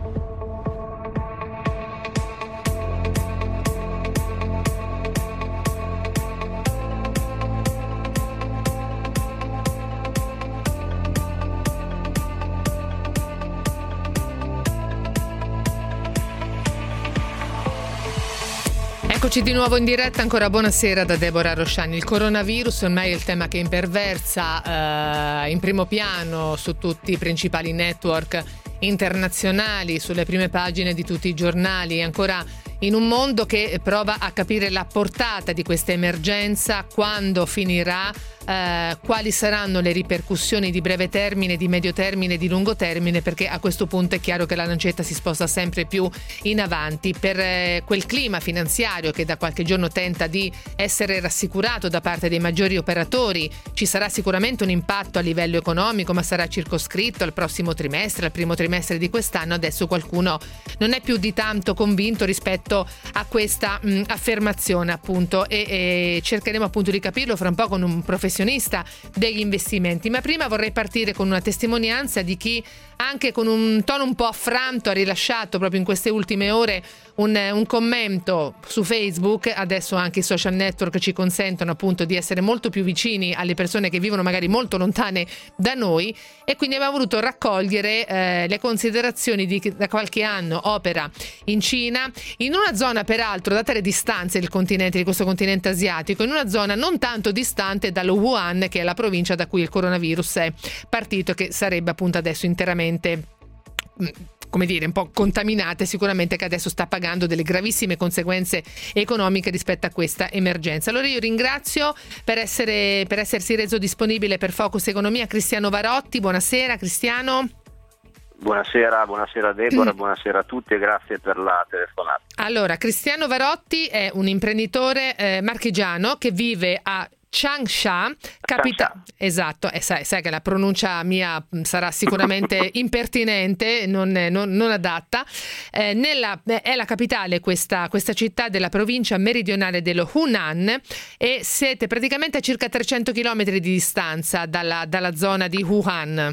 Eccoci di nuovo in diretta, ancora buonasera da Deborah Rosciani. Il coronavirus ormai è il tema che imperversa eh, in primo piano su tutti i principali network internazionali, sulle prime pagine di tutti i giornali, ancora in un mondo che prova a capire la portata di questa emergenza, quando finirà, eh, quali saranno le ripercussioni di breve termine, di medio termine, di lungo termine, perché a questo punto è chiaro che la lancetta si sposta sempre più in avanti. Per eh, quel clima finanziario che da qualche giorno tenta di essere rassicurato da parte dei maggiori operatori, ci sarà sicuramente un impatto a livello economico, ma sarà circoscritto al prossimo trimestre, al primo trimestre di quest'anno. Adesso qualcuno non è più di tanto convinto rispetto a questa mh, affermazione, appunto, e, e cercheremo appunto di capirlo fra un po' con un professionista degli investimenti. Ma prima vorrei partire con una testimonianza di chi, anche con un tono un po' affranto, ha rilasciato proprio in queste ultime ore un, un commento su Facebook. Adesso anche i social network ci consentono appunto di essere molto più vicini alle persone che vivono magari molto lontane da noi, e quindi abbiamo voluto raccogliere eh, le considerazioni di chi da qualche anno opera in Cina, in una zona peraltro, date le distanze del continente, di questo continente asiatico, in una zona non tanto distante dallo Wuhan, che è la provincia da cui il coronavirus è partito, che sarebbe appunto adesso interamente come dire, un po' contaminate, sicuramente, che adesso sta pagando delle gravissime conseguenze economiche rispetto a questa emergenza. Allora io ringrazio per essere per essersi reso disponibile per Focus Economia Cristiano Varotti. Buonasera Cristiano. Buonasera, buonasera Deborah, mm. buonasera a tutti e grazie per la telefonata. Allora, Cristiano Varotti è un imprenditore eh, marchigiano che vive a Changsha, capitale. Esatto, e sai, sai che la pronuncia mia sarà sicuramente impertinente, non, non, non adatta. Eh, nella, è la capitale questa, questa città della provincia meridionale dello Hunan, e siete praticamente a circa trecento chilometri di distanza dalla, dalla zona di Wuhan.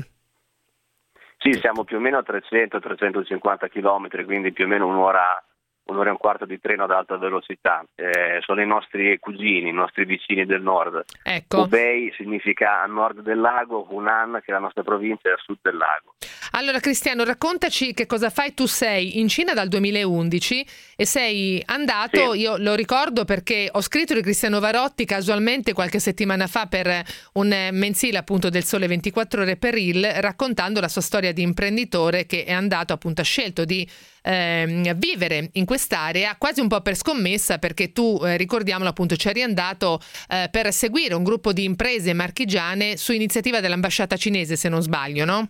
Sì, siamo più o meno a trecento trecentocinquanta chilometri, quindi più o meno un'ora, un'ora e un quarto di treno ad alta velocità. Eh, sono i nostri cugini, i nostri vicini del nord. Ecco. Hubei significa a nord del lago, Hunan, che è la nostra provincia, è a sud del lago. Allora Cristiano, raccontaci che cosa fai. Tu sei in Cina dal duemilaundici e sei andato, sì. Io lo ricordo perché ho scritto di Cristiano Varotti casualmente qualche settimana fa per un mensile appunto del Sole ventiquattro Ore per il, raccontando la sua storia di imprenditore che è andato appunto, ha scelto di eh, vivere in quest'area quasi un po' per scommessa, perché tu, eh, ricordiamolo appunto, ci eri andato eh, per seguire un gruppo di imprese marchigiane su iniziativa dell'ambasciata cinese, se non sbaglio, no?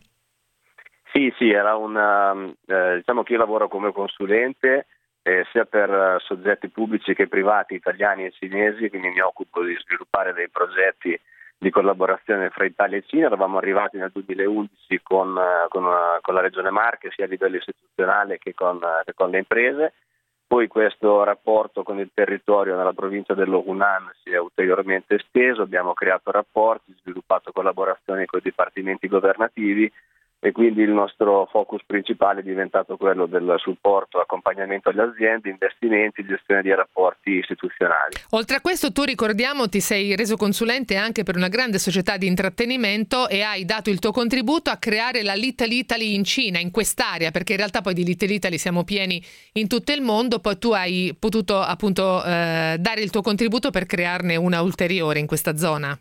Sì, sì, era una, eh, diciamo che io lavoro come consulente eh, sia per uh, soggetti pubblici che privati, italiani e cinesi, quindi mi occupo di sviluppare dei progetti di collaborazione fra Italia e Cina. Eravamo arrivati nel duemilaundici con, uh, con, uh, con la Regione Marche, sia a livello istituzionale che con, uh, che con le imprese. Poi questo rapporto con il territorio nella provincia dello Hunan si è ulteriormente esteso, abbiamo creato rapporti, sviluppato collaborazioni con i dipartimenti governativi, e quindi il nostro focus principale è diventato quello del supporto, accompagnamento alle aziende, investimenti, gestione di rapporti istituzionali. Oltre a questo, tu, ricordiamo, ti sei reso consulente anche per una grande società di intrattenimento e hai dato il tuo contributo a creare la Little Italy in Cina, in quest'area, perché in realtà poi di Little Italy siamo pieni in tutto il mondo. Poi tu hai potuto appunto eh, dare il tuo contributo per crearne una ulteriore in questa zona.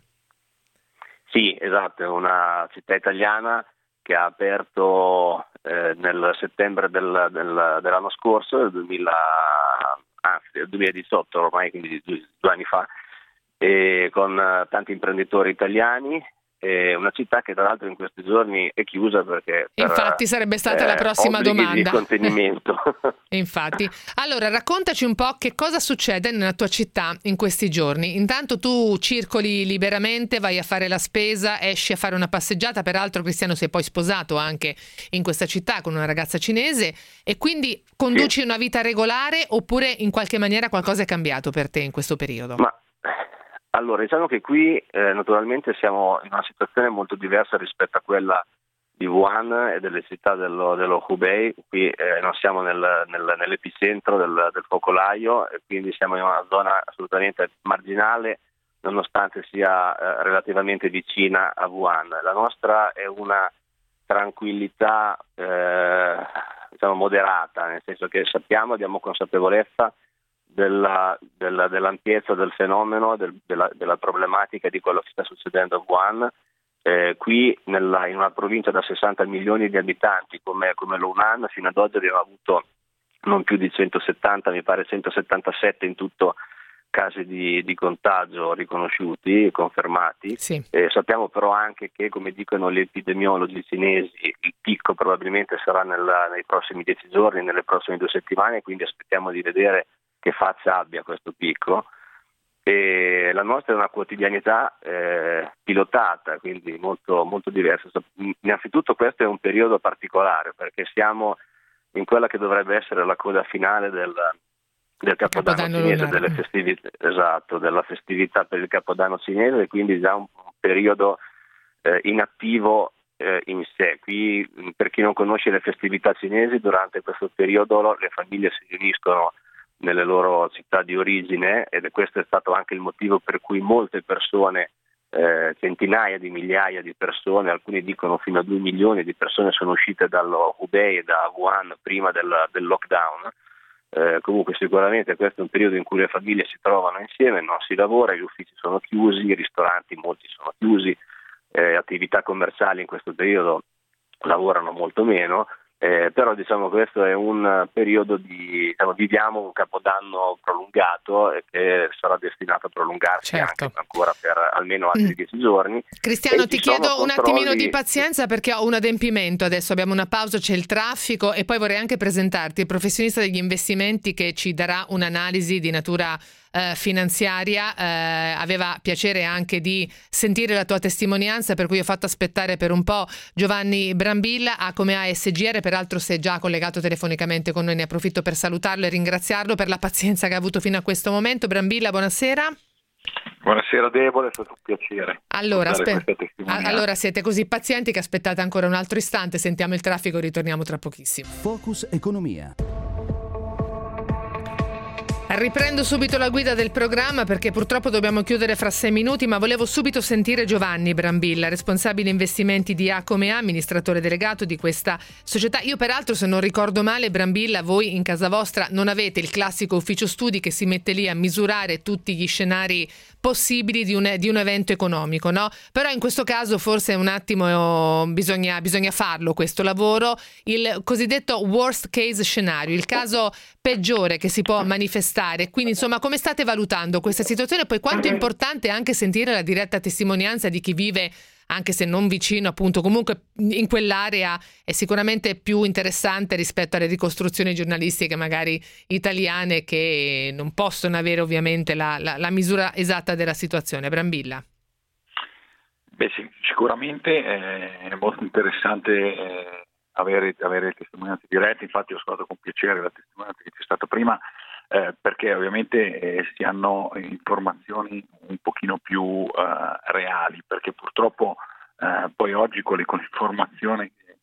Sì, esatto, è una città italiana che ha aperto eh, nel settembre del, del, dell'anno scorso, del duemila, anzi del duemiladiciotto ormai, quindi due, due anni fa, e con uh, tanti imprenditori italiani. È una città che tra l'altro in questi giorni è chiusa perché per, infatti sarebbe stata eh, la prossima domanda di contenimento. Infatti, allora raccontaci un po' che cosa succede nella tua città in questi giorni. Intanto tu circoli liberamente, vai a fare la spesa, esci a fare una passeggiata. Peraltro Cristiano si è poi sposato anche in questa città con una ragazza cinese, e quindi conduci sì. una vita regolare, oppure in qualche maniera qualcosa è cambiato per te in questo periodo? Ma allora, diciamo che qui eh, naturalmente siamo in una situazione molto diversa rispetto a quella di Wuhan e delle città dello, dello Hubei. Qui eh, non siamo nel, nel, nell'epicentro del, del focolaio, e quindi siamo in una zona assolutamente marginale, nonostante sia eh, relativamente vicina a Wuhan. La nostra è una tranquillità eh, diciamo moderata, nel senso che sappiamo, abbiamo consapevolezza Della, della, dell'ampiezza del fenomeno, del, della, della problematica di quello che sta succedendo a Wuhan. Eh, qui nella, in una provincia da sessanta milioni di abitanti come, come lo Hunan, fino ad oggi abbiamo avuto non più di centosettanta, mi pare centosettantasette in tutto, casi di, di contagio riconosciuti, confermati. Sì. Eh, sappiamo però anche che, come dicono gli epidemiologi cinesi, il picco probabilmente sarà nella, nei prossimi dieci giorni, nelle prossime due settimane, quindi aspettiamo di vedere che faccia abbia questo picco. E la nostra è una quotidianità eh, pilotata, quindi molto, molto diversa. Innanzitutto questo è un periodo particolare, perché siamo in quella che dovrebbe essere la coda finale del, del Capodanno, Capodanno cinese, delle festività, esatto, della festività per il Capodanno cinese, e quindi già un, un periodo eh, inattivo eh, in sé. Qui, per chi non conosce le festività cinesi, durante questo periodo le famiglie si riuniscono nelle loro città di origine, ed questo è stato anche il motivo per cui molte persone, eh, centinaia di migliaia di persone, alcuni dicono fino a due milioni di persone, sono uscite dallo Hubei e da Wuhan prima del, del lockdown. Eh, comunque sicuramente questo è un periodo in cui le famiglie si trovano insieme, non si lavora, gli uffici sono chiusi, i ristoranti molti sono chiusi, eh, attività commerciali in questo periodo lavorano molto meno, Eh, però diciamo questo è un periodo di, diciamo, viviamo un capodanno prolungato e che sarà destinato a prolungarsi certo. anche ancora per almeno altri dieci giorni. Cristiano, E ti ci sono chiedo un controlli... attimino di pazienza perché ho un adempimento adesso, abbiamo una pausa, c'è il traffico e poi vorrei anche presentarti il professionista degli investimenti che ci darà un'analisi di natura eh, finanziaria. Eh, aveva piacere anche di sentire la tua testimonianza, per cui ho fatto aspettare per un po' Giovanni Brambilla, A come A S G R, peraltro si è già collegato telefonicamente con noi, ne approfitto per salutarlo e ringraziarlo per la pazienza che ha avuto fino a questo momento. Brambilla, buonasera. Buonasera Deborah, è stato un piacere. Allora, aspe- allora siete così pazienti che aspettate ancora un altro istante, sentiamo il traffico e ritorniamo tra pochissimo. Focus Economia. Riprendo subito la guida del programma perché purtroppo dobbiamo chiudere fra sei minuti, ma volevo subito sentire Giovanni Brambilla, responsabile investimenti di A come A, amministratore delegato di questa società. Io peraltro, se non ricordo male, Brambilla, voi in casa vostra non avete il classico ufficio studi che si mette lì a misurare tutti gli scenari possibili di un, di un evento economico, no? Però in questo caso forse un attimo eh, bisogna, bisogna farlo questo lavoro, il cosiddetto worst case scenario, il caso peggiore che si può manifestare. Quindi insomma, come state valutando questa situazione? Poi quanto è importante anche sentire la diretta testimonianza di chi vive, anche se non vicino, appunto, comunque in quell'area è sicuramente più interessante rispetto alle ricostruzioni giornalistiche magari italiane che non possono avere ovviamente la, la, la misura esatta della situazione. Brambilla. Beh sì, sicuramente è molto interessante eh, avere, avere testimonianze dirette, infatti ho ascoltato con piacere la testimonianza che c'è stata prima, eh, perché ovviamente eh, si hanno informazioni un pochino più eh, reali, perché purtroppo eh, poi oggi con le con l'informazione che,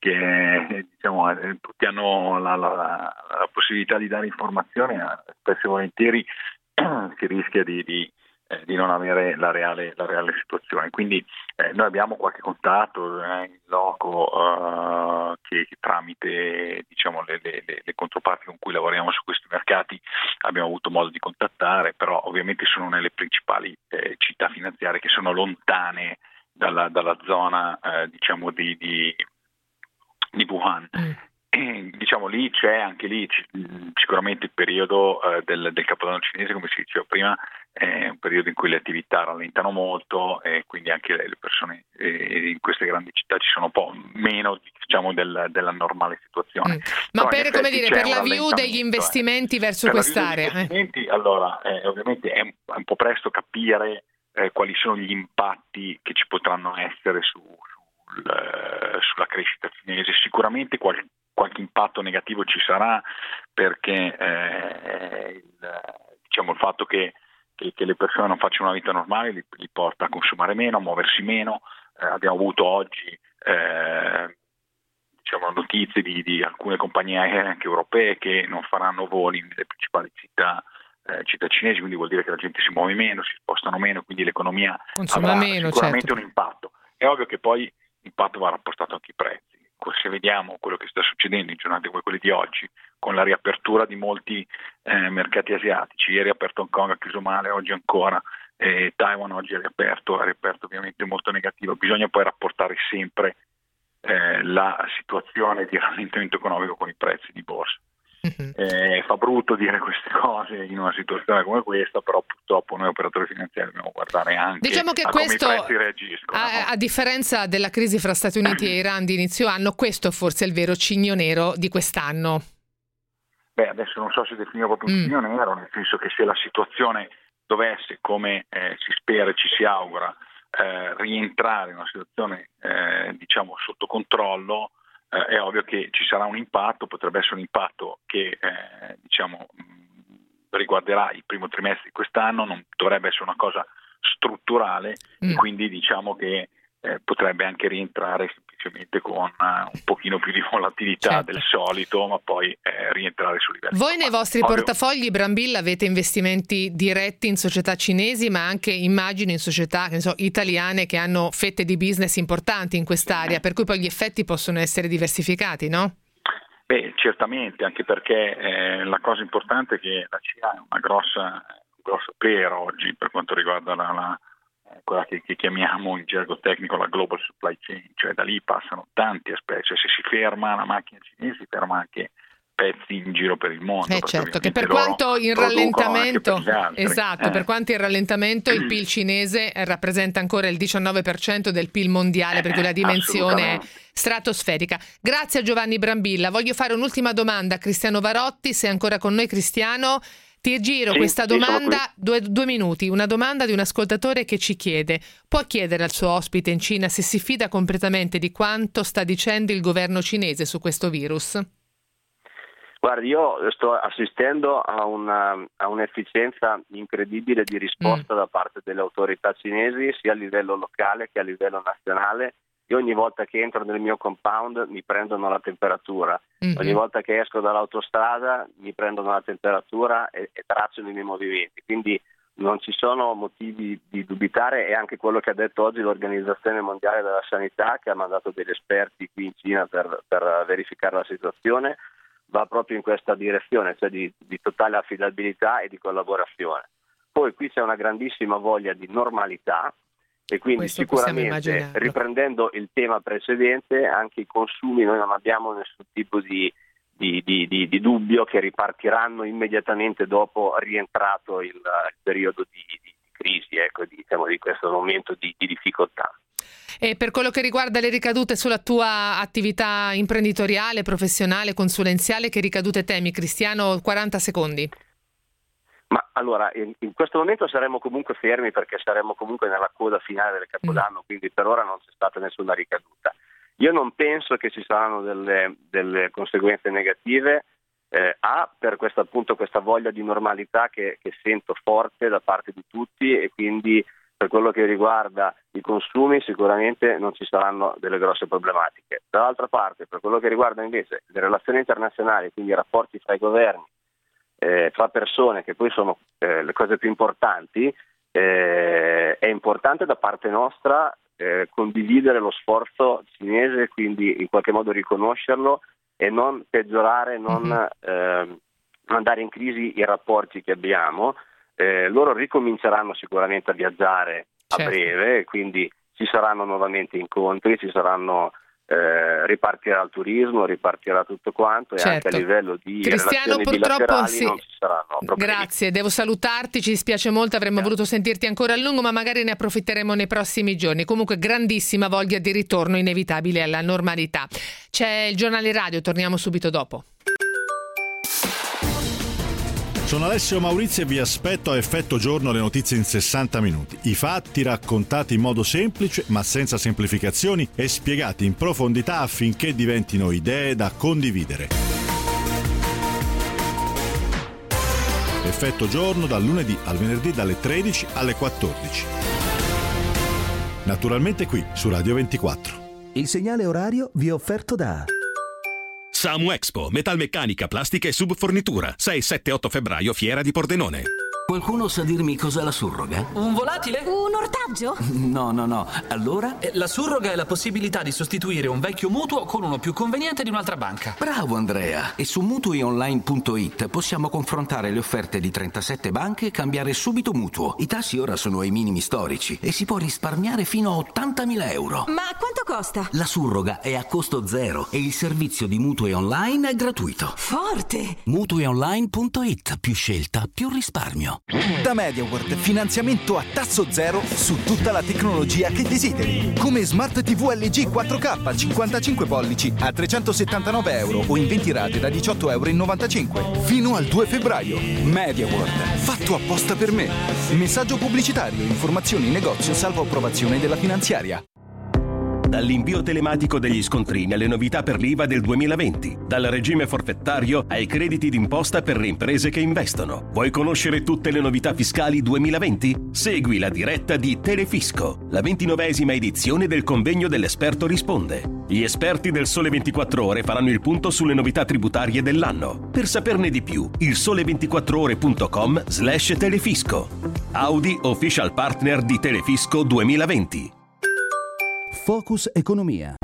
che diciamo eh, tutti hanno la, la, la possibilità di dare informazioni, eh, spesso e volentieri si rischia di, di Eh, di non avere la reale, la reale situazione. Quindi eh, noi abbiamo qualche contatto eh, in loco eh, che, che tramite diciamo le, le, le controparti con cui lavoriamo su questi mercati abbiamo avuto modo di contattare, però ovviamente sono nelle principali eh, città finanziarie che sono lontane dalla, dalla zona eh, diciamo di, di, di Wuhan. Mm. E, diciamo lì c'è anche lì c- sicuramente il periodo eh, del, del Capodanno cinese, come si diceva prima, è un periodo in cui le attività rallentano molto e quindi anche le persone eh, in queste grandi città ci sono un po' meno diciamo del, della normale situazione. Mm. Ma per, come dire, per la view degli investimenti eh. verso per quest'area? La investimenti, eh. Allora, eh, ovviamente è un, è un po' presto capire eh, quali sono gli impatti che ci potranno essere su, sul, eh, sulla crescita cinese. Sicuramente qualche qualche impatto negativo ci sarà perché eh, il, diciamo il fatto che, che, che le persone non facciano una vita normale li, li porta a consumare meno, a muoversi meno. Eh, abbiamo avuto oggi eh, diciamo notizie di, di alcune compagnie aeree anche europee che non faranno voli nelle principali città, eh, città cinesi, quindi vuol dire che la gente si muove meno, si spostano meno, quindi l'economia consuma avrà meno, sicuramente certo. un impatto. È ovvio che poi l'impatto va rapportato anche ai prezzi. Se vediamo quello che sta succedendo in giornate come quelle di oggi, con la riapertura di molti eh, mercati asiatici, ieri è aperto Hong Kong, ha chiuso male, oggi ancora, eh, Taiwan oggi è riaperto, è riaperto ovviamente molto negativo, bisogna poi rapportare sempre eh, la situazione di rallentamento economico con i prezzi di borsa. Mm-hmm. Eh, fa brutto dire queste cose in una situazione come questa, però purtroppo noi operatori finanziari dobbiamo guardare anche diciamo che a questo, come i prezzi reagiscono. A, no? a differenza della crisi fra Stati Uniti e Iran di inizio anno, questo forse è il vero cigno nero di quest'anno. Beh, adesso non so se definire proprio un cigno mm. nero, nel senso che se la situazione dovesse, come eh, si spera e ci si augura, eh, rientrare in una situazione eh, diciamo sotto controllo, eh, è ovvio che ci sarà un impatto, potrebbe essere un impatto che eh, diciamo mh, riguarderà il primo trimestre di quest'anno, non dovrebbe essere una cosa strutturale, mm. e quindi diciamo che eh, potrebbe anche rientrare semplicemente con uh, un pochino più di volatilità certo. del solito, ma poi eh, rientrare su livelli. Voi nei vostri Ovvio. portafogli, Brambilla, avete investimenti diretti in società cinesi, ma anche immagino in società che ne so, italiane che hanno fette di business importanti in quest'area, per cui poi gli effetti possono essere diversificati, no? Beh, certamente, anche perché eh, la cosa importante è che la C I A è una grossa, un grosso player oggi per quanto riguarda la, la quella che, che chiamiamo in gergo tecnico la global supply chain, cioè da lì passano tanti aspetti, cioè se si ferma la macchina cinese si ferma anche pezzi in giro per il mondo. Eh certo, che per quanto in rallentamento, per esatto, eh. per quanto in rallentamento il P I L cinese rappresenta ancora il diciannove per cento del P I L mondiale, per cui la dimensione stratosferica. Grazie a Giovanni Brambilla. Voglio fare un'ultima domanda a Cristiano Varotti, se è ancora con noi Cristiano. Ti giro sì, questa sì, domanda, due, due minuti, una domanda di un ascoltatore che ci chiede: può chiedere al suo ospite in Cina se si fida completamente di quanto sta dicendo il governo cinese su questo virus? Guardi, io sto assistendo a, una, a un'efficienza incredibile di risposta mm. da parte delle autorità cinesi, sia a livello locale che a livello nazionale. Io ogni volta che entro nel mio compound mi prendono la temperatura, mm-hmm. ogni volta che esco dall'autostrada mi prendono la temperatura e, e tracciano i miei movimenti, quindi non ci sono motivi di dubitare. E anche quello che ha detto oggi l'Organizzazione Mondiale della Sanità, che ha mandato degli esperti qui in Cina per, per verificare la situazione, va proprio in questa direzione, cioè di, di totale affidabilità e di collaborazione. Poi qui c'è una grandissima voglia di normalità e quindi questo sicuramente, riprendendo il tema precedente, anche i consumi, noi non abbiamo nessun tipo di, di, di, di, di dubbio che ripartiranno immediatamente dopo rientrato il, il periodo di, di crisi, ecco, di, diciamo, di questo momento di, di difficoltà. E per quello che riguarda le ricadute sulla tua attività imprenditoriale, professionale, consulenziale, che ricadute temi, Cristiano? quaranta secondi. Ma allora, in, in questo momento saremo comunque fermi, perché saremo comunque nella coda finale del Capodanno, mm. quindi per ora non c'è stata nessuna ricaduta. Io non penso che ci saranno delle, delle conseguenze negative, eh, A, per questa, appunto, questa voglia di normalità che, che sento forte da parte di tutti, e quindi per quello che riguarda i consumi sicuramente non ci saranno delle grosse problematiche. Dall'altra parte, per quello che riguarda invece le relazioni internazionali, quindi i rapporti fra i governi, eh, fra persone, che poi sono eh, le cose più importanti, eh, è importante da parte nostra eh, condividere lo sforzo cinese, quindi in qualche modo riconoscerlo e non peggiorare, non mm-hmm. eh, mandare in crisi i rapporti che abbiamo. Eh, loro ricominceranno sicuramente a viaggiare a certo. breve, quindi ci saranno nuovamente incontri, ci saranno eh, ripartirà il turismo, ripartirà tutto quanto, certo. e anche a livello di Cristiano, relazioni purtroppo sì. non ci saranno problemi. Grazie, devo salutarti, ci dispiace molto, avremmo Grazie. voluto sentirti ancora a lungo, ma magari ne approfitteremo nei prossimi giorni. Comunque grandissima voglia di ritorno inevitabile alla normalità. C'è il giornale radio, torniamo subito dopo. Sono Alessio Maurizio e vi aspetto a Effetto Giorno, le notizie in sessanta minuti. I fatti raccontati in modo semplice ma senza semplificazioni e spiegati in profondità affinché diventino idee da condividere. Effetto Giorno dal lunedì al venerdì dalle tredici alle quattordici. Naturalmente qui su Radio ventiquattro. Il segnale orario vi è offerto da Samu Expo, metalmeccanica, plastica e subfornitura. sei, sette, otto febbraio, Fiera di Pordenone. Qualcuno sa dirmi cos'è la surroga? Un volatile? Un ortaggio? No, no, no. Allora? La surroga è la possibilità di sostituire un vecchio mutuo con uno più conveniente di un'altra banca. Bravo Andrea. E su mutuionline punto it possiamo confrontare le offerte di trentasette banche e cambiare subito mutuo. I tassi ora sono ai minimi storici e si può risparmiare fino a ottantamila euro. Ma quanto costa? La surroga è a costo zero e il servizio di mutui online è gratuito. Forte! mutuionline punto it. Più scelta, più risparmio. Da MediaWorld, finanziamento a tasso zero su tutta la tecnologia che desideri. Come Smart tivù L G quattro K cinquantacinque pollici a trecentosettantanove euro o in venti rate da diciotto virgola novantacinque euro. Fino al due febbraio. MediaWorld, fatto apposta per me. Messaggio pubblicitario, informazioni in negozio salvo approvazione della finanziaria. Dall'invio telematico degli scontrini alle novità per l'I V A del duemilaventi, dal regime forfettario ai crediti d'imposta per le imprese che investono. Vuoi conoscere tutte le novità fiscali duemilaventi? Segui la diretta di Telefisco, la ventinovesima edizione del convegno dell'esperto risponde. Gli esperti del Sole ventiquattro Ore faranno il punto sulle novità tributarie dell'anno. Per saperne di più, il sole ventiquattro ore punto com slash telefisco. Audi, official partner di Telefisco duemilaventi. Focus Economia.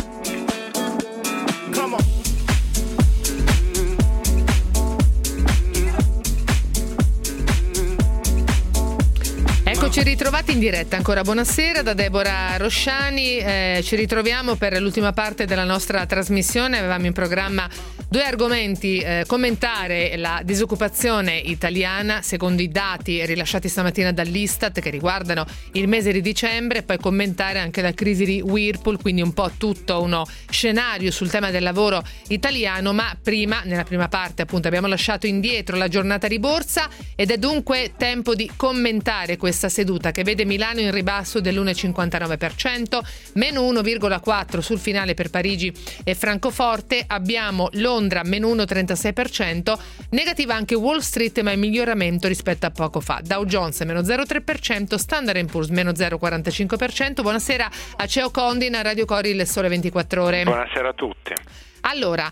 Eccoci ritrovati in diretta, ancora buonasera da Deborah Rosciani, eh, ci ritroviamo per l'ultima parte della nostra trasmissione. Avevamo in programma due argomenti, eh, commentare la disoccupazione italiana secondo i dati rilasciati stamattina dall'Istat che riguardano il mese di dicembre, poi commentare anche la crisi di Whirlpool, quindi un po' tutto uno scenario sul tema del lavoro italiano. Ma prima, nella prima parte appunto, abbiamo lasciato indietro la giornata di borsa ed è dunque tempo di commentare questa seduta che vede Milano in ribasso dell'uno virgola cinquantanove per cento, meno uno virgola quattro sul finale per Parigi e Francoforte. Abbiamo Londra meno uno virgola trentasei per cento, negativa anche Wall Street ma in miglioramento rispetto a poco fa. Dow Jones meno zero virgola tre per cento, Standard and Poor's meno zero virgola quarantacinque per cento. Buonasera a Ceo Condin, a Radio Cori, il Sole ventiquattro Ore. Buonasera a tutti. Allora,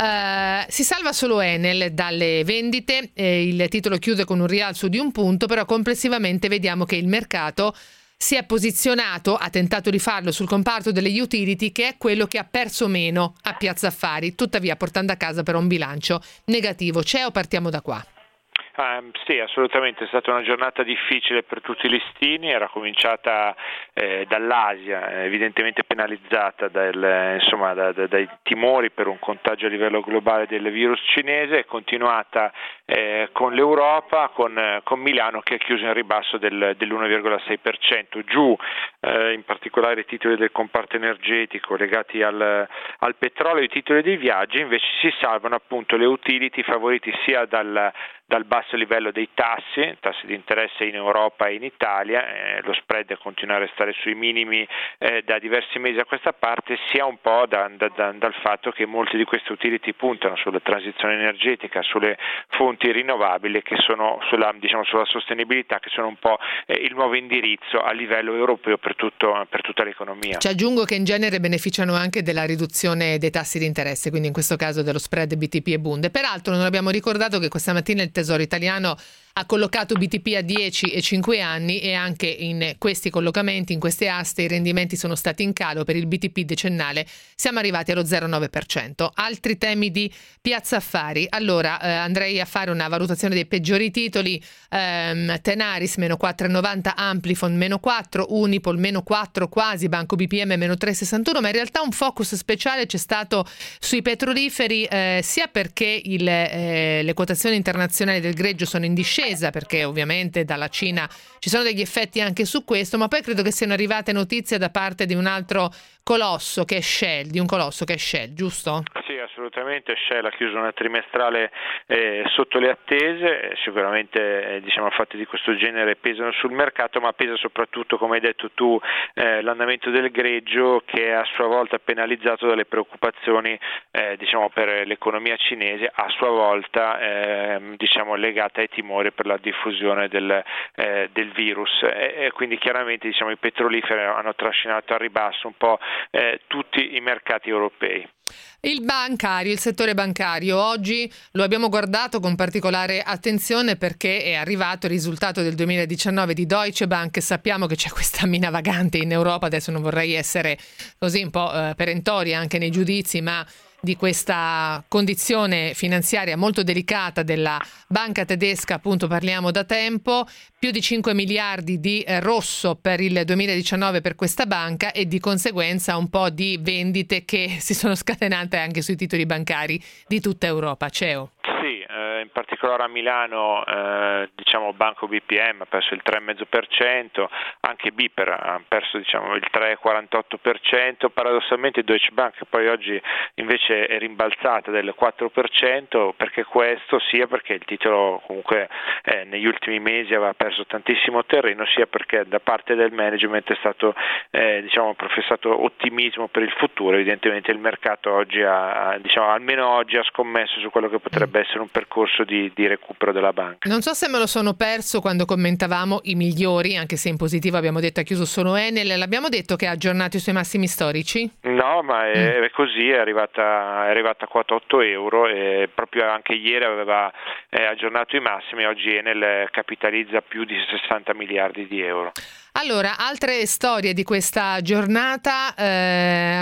eh, si salva solo Enel dalle vendite, eh, il titolo chiude con un rialzo di un punto, però complessivamente vediamo che il mercato si è posizionato, ha tentato di farlo sul comparto delle utility, che è quello che ha perso meno a Piazza Affari, tuttavia portando a casa però un bilancio negativo. Ceo, partiamo da qua. Ah, sì, assolutamente, è stata una giornata difficile per tutti i listini, era cominciata eh, dall'Asia, evidentemente penalizzata dal, insomma, da, da, dai timori per un contagio a livello globale del virus cinese, è continuata eh, con l'Europa, con, con Milano che ha chiuso in ribasso del, dell'uno virgola sei per cento, giù eh, in particolare i titoli del comparto energetico legati al, al petrolio, i titoli dei viaggi invece si salvano appunto le utility favoriti sia dal dal basso livello dei tassi, tassi di interesse in Europa e in Italia, eh, lo spread continua a restare sui minimi eh, da diversi mesi a questa parte, sia un po' da, da, da, dal fatto che molti di queste utility puntano sulla transizione energetica, sulle fonti rinnovabili, che sono sulla, diciamo, sulla sostenibilità, che sono un po' eh, il nuovo indirizzo a livello europeo per, tutto, per tutta l'economia. Ci aggiungo che in genere beneficiano anche della riduzione dei tassi di interesse, quindi in questo caso dello spread B T P e Bund. Peraltro non abbiamo ricordato che questa mattina il Tesoro italiano ha collocato B T P a dieci e cinque anni e anche in questi collocamenti, in queste aste, i rendimenti sono stati in calo. Per il B T P decennale siamo arrivati allo zero virgola nove per cento. Altri temi di Piazza Affari. Allora eh, andrei a fare una valutazione dei peggiori titoli. ehm, Tenaris meno quattro virgola novanta, Amplifon meno quattro, Unipol meno quattro quasi, Banco B P M meno tre virgola sessantuno, ma in realtà un focus speciale c'è stato sui petroliferi, eh, sia perché il, eh, le quotazioni internazionali del greggio sono in discesa, perché ovviamente dalla Cina ci sono degli effetti anche su questo, ma poi credo che siano arrivate notizie da parte di un altro colosso che è Shell, di un colosso che è Shell, giusto? Sì, assolutamente. Shell ha chiuso una trimestrale eh, sotto le attese, sicuramente eh, diciamo fatti di questo genere pesano sul mercato, ma pesa soprattutto, come hai detto tu, eh, l'andamento del greggio, che è a sua volta penalizzato dalle preoccupazioni eh, diciamo per l'economia cinese, a sua volta eh, diciamo legata ai timori per la diffusione del, eh, del virus, e, e quindi chiaramente diciamo i petroliferi hanno trascinato a ribasso un po' eh, tutti i mercati europei. Il bancario, il settore bancario, oggi lo abbiamo guardato con particolare attenzione perché è arrivato il risultato del duemiladiciannove di Deutsche Bank. Sappiamo che c'è questa mina vagante in Europa, adesso non vorrei essere così un po' eh, perentoria anche nei giudizi, ma di questa condizione finanziaria molto delicata della banca tedesca, appunto parliamo da tempo, più di cinque miliardi di eh, rosso per il duemiladiciannove per questa banca e di conseguenza un po' di vendite che si sono scatenate anche sui titoli bancari di tutta Europa. Ceo. Sì, eh, in particolare a Milano eh, diciamo Banco B P M ha perso il tre virgola cinque per cento, anche Biper ha perso diciamo il tre virgola quarantotto per cento, paradossalmente Deutsche Bank poi oggi invece è rimbalzata del quattro per cento, perché questo sia perché il titolo comunque eh, negli ultimi mesi aveva perso tantissimo terreno, sia perché da parte del management è stato eh, diciamo professato ottimismo per il futuro. Evidentemente il mercato oggi ha diciamo almeno oggi ha scommesso su quello che potrebbe essere un percorso di, di recupero della banca. Non so se me lo sono perso quando commentavamo i migliori, anche se in positivo abbiamo detto ha chiuso solo Enel, l'abbiamo detto che ha aggiornato i suoi massimi storici? No, ma è, mm. è così, è arrivata, è arrivata a quota otto euro e proprio anche ieri aveva eh, aggiornato i massimi, oggi Enel capitalizza più di sessanta miliardi di euro. Allora, altre storie di questa giornata, eh,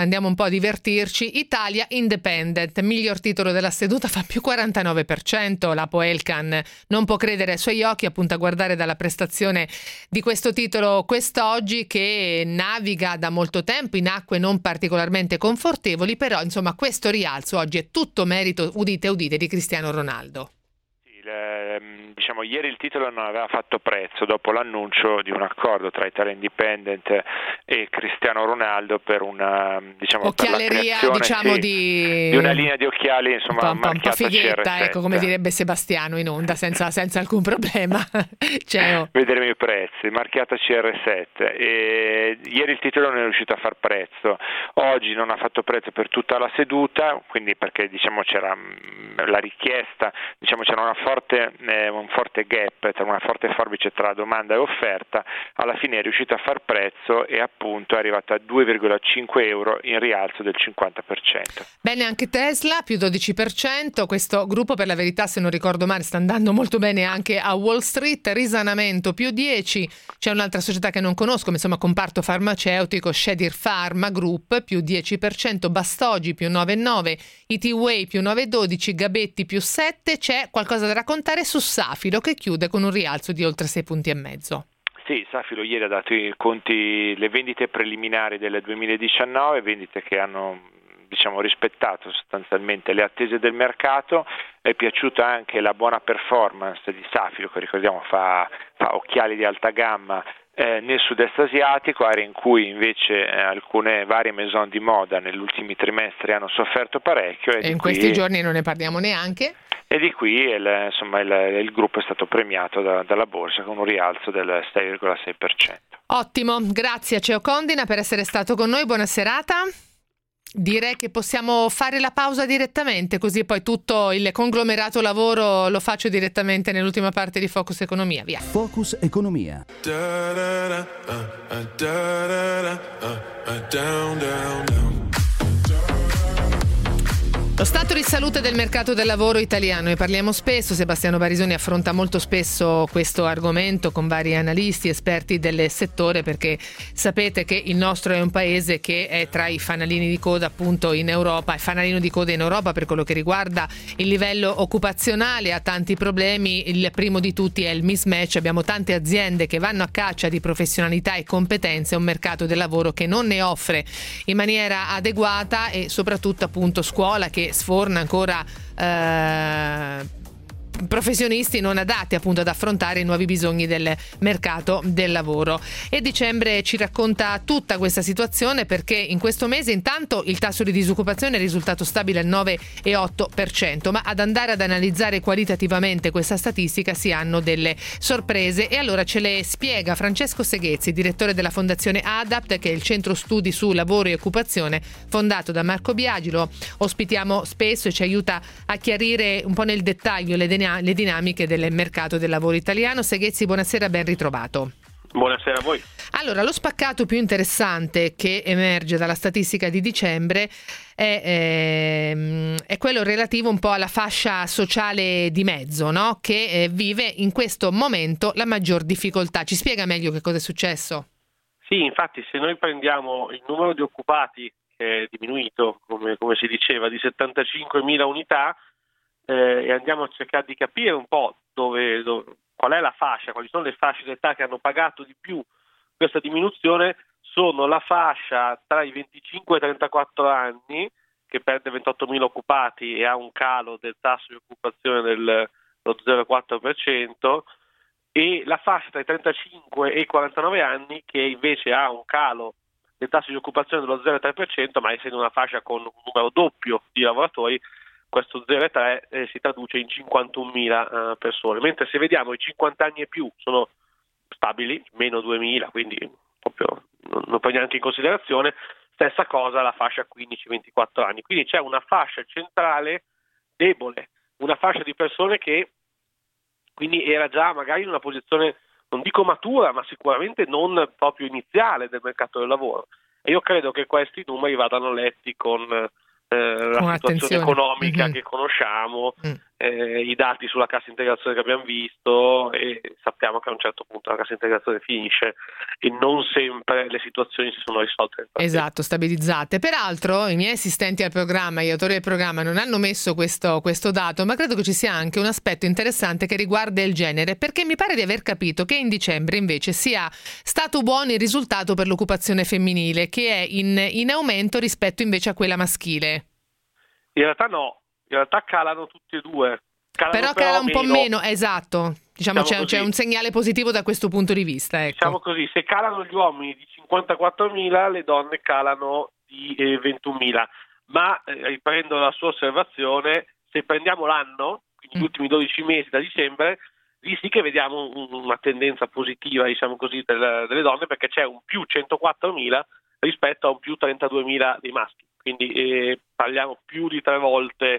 andiamo un po' a divertirci. Italia Independent, miglior titolo della seduta, fa più quarantanove per cento. Lapo Elkan non può credere ai suoi occhi, appunto a guardare dalla prestazione di questo titolo quest'oggi, che naviga da molto tempo in acque non particolarmente confortevoli, però insomma questo rialzo oggi è tutto merito, udite udite, di Cristiano Ronaldo. Diciamo, ieri il titolo non aveva fatto prezzo dopo l'annuncio di un accordo tra Italia Independent e Cristiano Ronaldo per una, diciamo, occhialeria, per la diciamo, sì, di... di una linea di occhiali, insomma, un po', un po' fighetta, C R sette. ecco, come direbbe Sebastiano in onda, senza, senza alcun problema. Cioè, oh. Vedremo i prezzi, marchiata C R sette. E ieri il titolo non è riuscito a far prezzo, oggi non ha fatto prezzo per tutta la seduta, quindi perché diciamo c'era la richiesta, diciamo c'era una forte, eh, un forte gap, tra una forte forbice tra domanda e offerta. Alla fine è riuscito a far prezzo e appunto è arrivato a due virgola cinque euro, in rialzo del cinquanta per cento. Bene anche Tesla, più dodici per cento. Questo gruppo, per la verità, se non ricordo male, sta andando molto bene anche a Wall Street. Risanamento più dieci. C'è un'altra società che non conosco, ma insomma comparto farmaceutico, Shadir Pharma Group più dieci per cento, Bastogi più nove virgola nove, I T Way più nove virgola dodici, Gabetti più sette. C'è qualcosa da raccontare su Safilo, che chiude con un rialzo di oltre sei punti e mezzo. Sì, Safilo ieri ha dato i conti, le vendite preliminari del duemiladiciannove, vendite che hanno, diciamo, rispettato sostanzialmente le attese del mercato. È piaciuta anche la buona performance di Safilo, che ricordiamo fa, fa occhiali di alta gamma eh, nel sud-est asiatico, area in cui invece eh, alcune varie maison di moda negli ultimi trimestri hanno sofferto parecchio. E, e di in qui, questi giorni non ne parliamo neanche. E di qui il, insomma, il, il gruppo è stato premiato da, dalla borsa con un rialzo del sei virgola sei per cento. Ottimo, grazie a Ceo Condina per essere stato con noi, buona serata. Direi che possiamo fare la pausa direttamente, così poi tutto il conglomerato lavoro lo faccio direttamente nell'ultima parte di Focus Economia. Via. Focus Economia. Lo stato di salute del mercato del lavoro italiano, ne parliamo spesso. Sebastiano Barisoni affronta molto spesso questo argomento con vari analisti, esperti del settore, perché sapete che il nostro è un paese che è tra i fanalini di coda appunto in Europa, è fanalino di coda in Europa per quello che riguarda il livello occupazionale, ha tanti problemi. Il primo di tutti è il mismatch, abbiamo tante aziende che vanno a caccia di professionalità e competenze, un mercato del lavoro che non ne offre in maniera adeguata e soprattutto appunto scuola che sforna ancora eh, professionisti non adatti appunto ad affrontare i nuovi bisogni del mercato del lavoro. E dicembre ci racconta tutta questa situazione, perché in questo mese intanto il tasso di disoccupazione è risultato stabile al nove virgola otto per cento, ma ad andare ad analizzare qualitativamente questa statistica si hanno delle sorprese, e allora ce le spiega Francesco Seghezzi, direttore della Fondazione Adapt, che è il centro studi su lavoro e occupazione fondato da Marco Biagi. Lo ospitiamo spesso e ci aiuta a chiarire un po' nel dettaglio le le dinamiche del mercato del lavoro italiano. Seghezzi, buonasera, ben ritrovato. Buonasera a voi. Allora, lo spaccato più interessante che emerge dalla statistica di dicembre è, ehm, è quello relativo un po' alla fascia sociale di mezzo, no? Che eh, vive in questo momento la maggior difficoltà. Ci spiega meglio che cosa è successo? Sì, infatti, se noi prendiamo il numero di occupati, che è diminuito, come, come si diceva, di settantacinquemila unità, Eh, e andiamo a cercare di capire un po' dove, dove, qual è la fascia, quali sono le fasce d'età che hanno pagato di più questa diminuzione. Sono la fascia tra i venticinque e i trentaquattro anni, che perde ventottomila occupati e ha un calo del tasso di occupazione dello zero virgola quattro per cento, e la fascia tra i trentacinque e i quarantanove anni, che invece ha un calo del tasso di occupazione dello zero virgola tre per cento, ma essendo una fascia con un numero doppio di lavoratori, questo zero virgola tre eh, si traduce in cinquantunomila uh, persone, mentre se vediamo i cinquanta anni e più sono stabili, meno duemila, quindi proprio non, non poi neanche in considerazione. Stessa cosa la fascia quindici ventiquattro anni, quindi c'è una fascia centrale debole, una fascia di persone che quindi era già magari in una posizione, non dico matura, ma sicuramente non proprio iniziale del mercato del lavoro, e io credo che questi numeri vadano letti con Eh, la Con situazione attenzione. economica Mm-hmm. che conosciamo, mm. eh, i dati sulla cassa integrazione che abbiamo visto e sappiamo che a un certo punto la cassa integrazione finisce e non sempre le situazioni si sono risolte. Esatto, stabilizzate. Peraltro i miei assistenti al programma, gli autori del programma non hanno messo questo, questo dato, ma credo che ci sia anche un aspetto interessante che riguarda il genere, perché mi pare di aver capito che in dicembre invece sia stato buono il risultato per l'occupazione femminile, che è in, in aumento rispetto invece a quella maschile. In realtà no, in realtà calano tutti e due. Calano però, però cala un meno. po' meno, esatto. Diciamo, Diciamo c'è, c'è un segnale positivo da questo punto di vista. Ecco. Diciamo così, se calano gli uomini di cinquantaquattromila, le donne calano di eh, ventunomila. Ma eh, riprendo la sua osservazione, se prendiamo l'anno, quindi mm. gli ultimi dodici mesi da dicembre, lì sì che vediamo un, una tendenza positiva, diciamo così, del, delle donne, perché c'è un più centoquattromila rispetto a un più trentaduemila dei maschi. Quindi eh, parliamo più di tre volte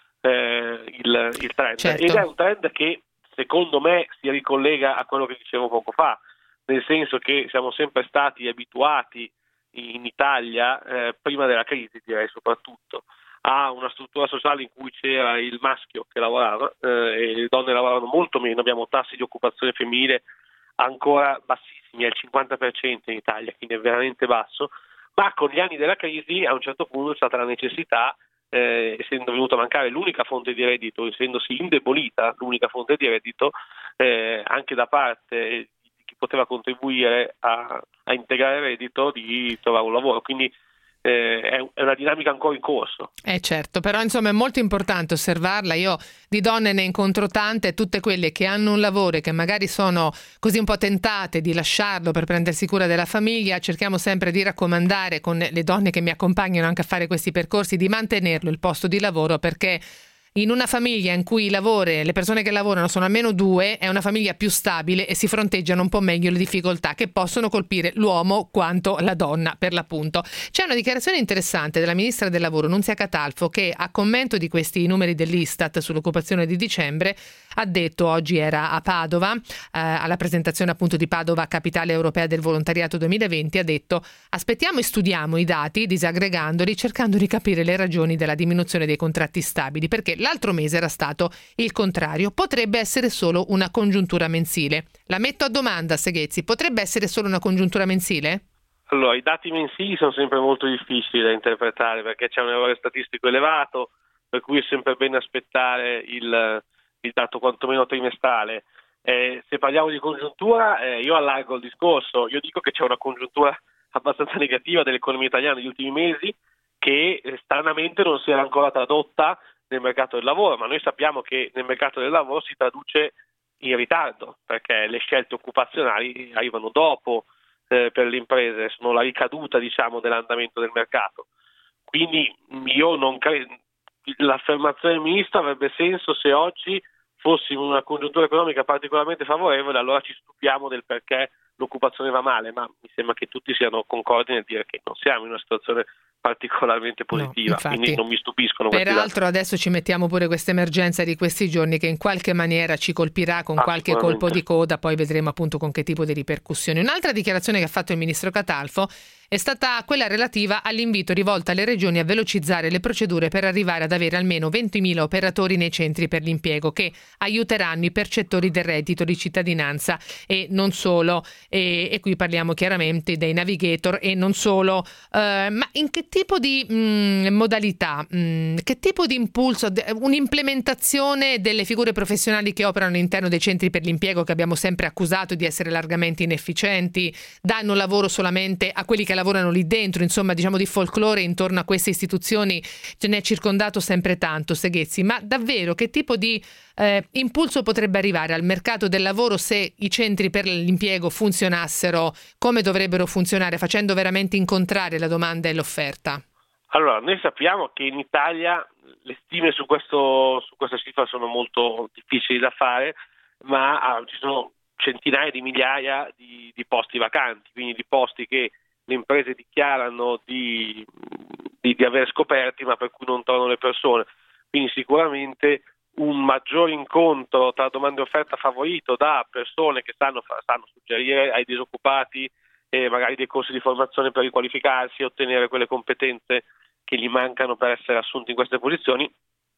eh, il, il trend. Certo. Ed è un trend che secondo me si ricollega a quello che dicevo poco fa, nel senso che siamo sempre stati abituati in Italia, eh, prima della crisi direi soprattutto, a una struttura sociale in cui c'era il maschio che lavorava eh, e le donne lavoravano molto meno, abbiamo tassi di occupazione femminile ancora bassissimi, al cinquanta per cento in Italia, quindi è veramente basso, ma con gli anni della crisi a un certo punto è stata la necessità, eh, essendo venuta a mancare l'unica fonte di reddito, essendosi indebolita l'unica fonte di reddito, eh, anche da parte di chi poteva contribuire a, a integrare il reddito, di trovare un lavoro. Quindi eh, è, è una dinamica ancora in corso. Eh certo, però insomma è molto importante osservarla. Io di donne ne incontro tante, tutte quelle che hanno un lavoro e che magari sono così un po' tentate di lasciarlo per prendersi cura della famiglia. Cerchiamo sempre di raccomandare con le donne che mi accompagnano anche a fare questi percorsi di mantenerlo il posto di lavoro, perché in una famiglia in cui lavori, le persone che lavorano sono almeno due, è una famiglia più stabile e si fronteggiano un po' meglio le difficoltà che possono colpire l'uomo quanto la donna, per l'appunto. C'è una dichiarazione interessante della ministra del lavoro, Nunzia Catalfo, che a commento di questi numeri dell'Istat sull'occupazione di dicembre ha detto, oggi era a Padova, eh, alla presentazione appunto di Padova Capitale Europea del Volontariato duemilaventi, ha detto: aspettiamo e studiamo i dati disaggregandoli, cercando di capire le ragioni della diminuzione dei contratti stabili, perché l'altro mese era stato il contrario. Potrebbe essere solo una congiuntura mensile. La metto a domanda, Seghezzi, potrebbe essere solo una congiuntura mensile? Allora, i dati mensili sono sempre molto difficili da interpretare perché c'è un errore statistico elevato, per cui è sempre bene aspettare il, il dato quantomeno trimestrale. Eh, se parliamo di congiuntura, eh, io allargo il discorso. Io dico che c'è una congiuntura abbastanza negativa dell'economia italiana negli ultimi mesi che eh, stranamente non si era ancora tradotta nel mercato del lavoro, ma noi sappiamo che nel mercato del lavoro si traduce in ritardo perché le scelte occupazionali arrivano dopo eh, per le imprese, sono la ricaduta diciamo dell'andamento del mercato. Quindi io non credo, l'affermazione del ministro avrebbe senso se oggi fossimo in una congiuntura economica particolarmente favorevole, allora ci stupiamo del perché l'occupazione va male, ma mi sembra che tutti siano concordi nel dire che non siamo in una situazione particolarmente positiva, no, quindi non mi stupiscono. Peraltro adesso ci mettiamo pure questa emergenza di questi giorni che in qualche maniera ci colpirà con ah, qualche colpo di coda, poi vedremo appunto con che tipo di ripercussioni. Un'altra dichiarazione che ha fatto il ministro Catalfo è stata quella relativa all'invito rivolto alle regioni a velocizzare le procedure per arrivare ad avere almeno ventimila operatori nei centri per l'impiego che aiuteranno i percettori del reddito di cittadinanza e non solo, e, e qui parliamo chiaramente dei navigator e non solo, eh, ma in che tipo di mh, modalità, mh, che tipo di impulso, de- un'implementazione delle figure professionali che operano all'interno dei centri per l'impiego che abbiamo sempre accusato di essere largamente inefficienti, danno lavoro solamente a quelli che lavorano lì dentro, insomma diciamo di folklore intorno a queste istituzioni ce n'è circondato sempre tanto, Seghezzi, ma davvero che tipo di eh, impulso potrebbe arrivare al mercato del lavoro se i centri per l'impiego funzionassero come dovrebbero funzionare, facendo veramente incontrare la domanda e l'offerta? Allora, noi sappiamo che in Italia le stime su questo su questa cifra sono molto difficili da fare, ma ah, ci sono centinaia di migliaia di, di posti vacanti, quindi di posti che le imprese dichiarano di, di, di aver scoperti ma per cui non trovano le persone, quindi sicuramente un maggior incontro tra domanda e offerta favorito da persone che sanno, sanno suggerire ai disoccupati eh, magari dei corsi di formazione per riqualificarsi e ottenere quelle competenze che gli mancano per essere assunti in queste posizioni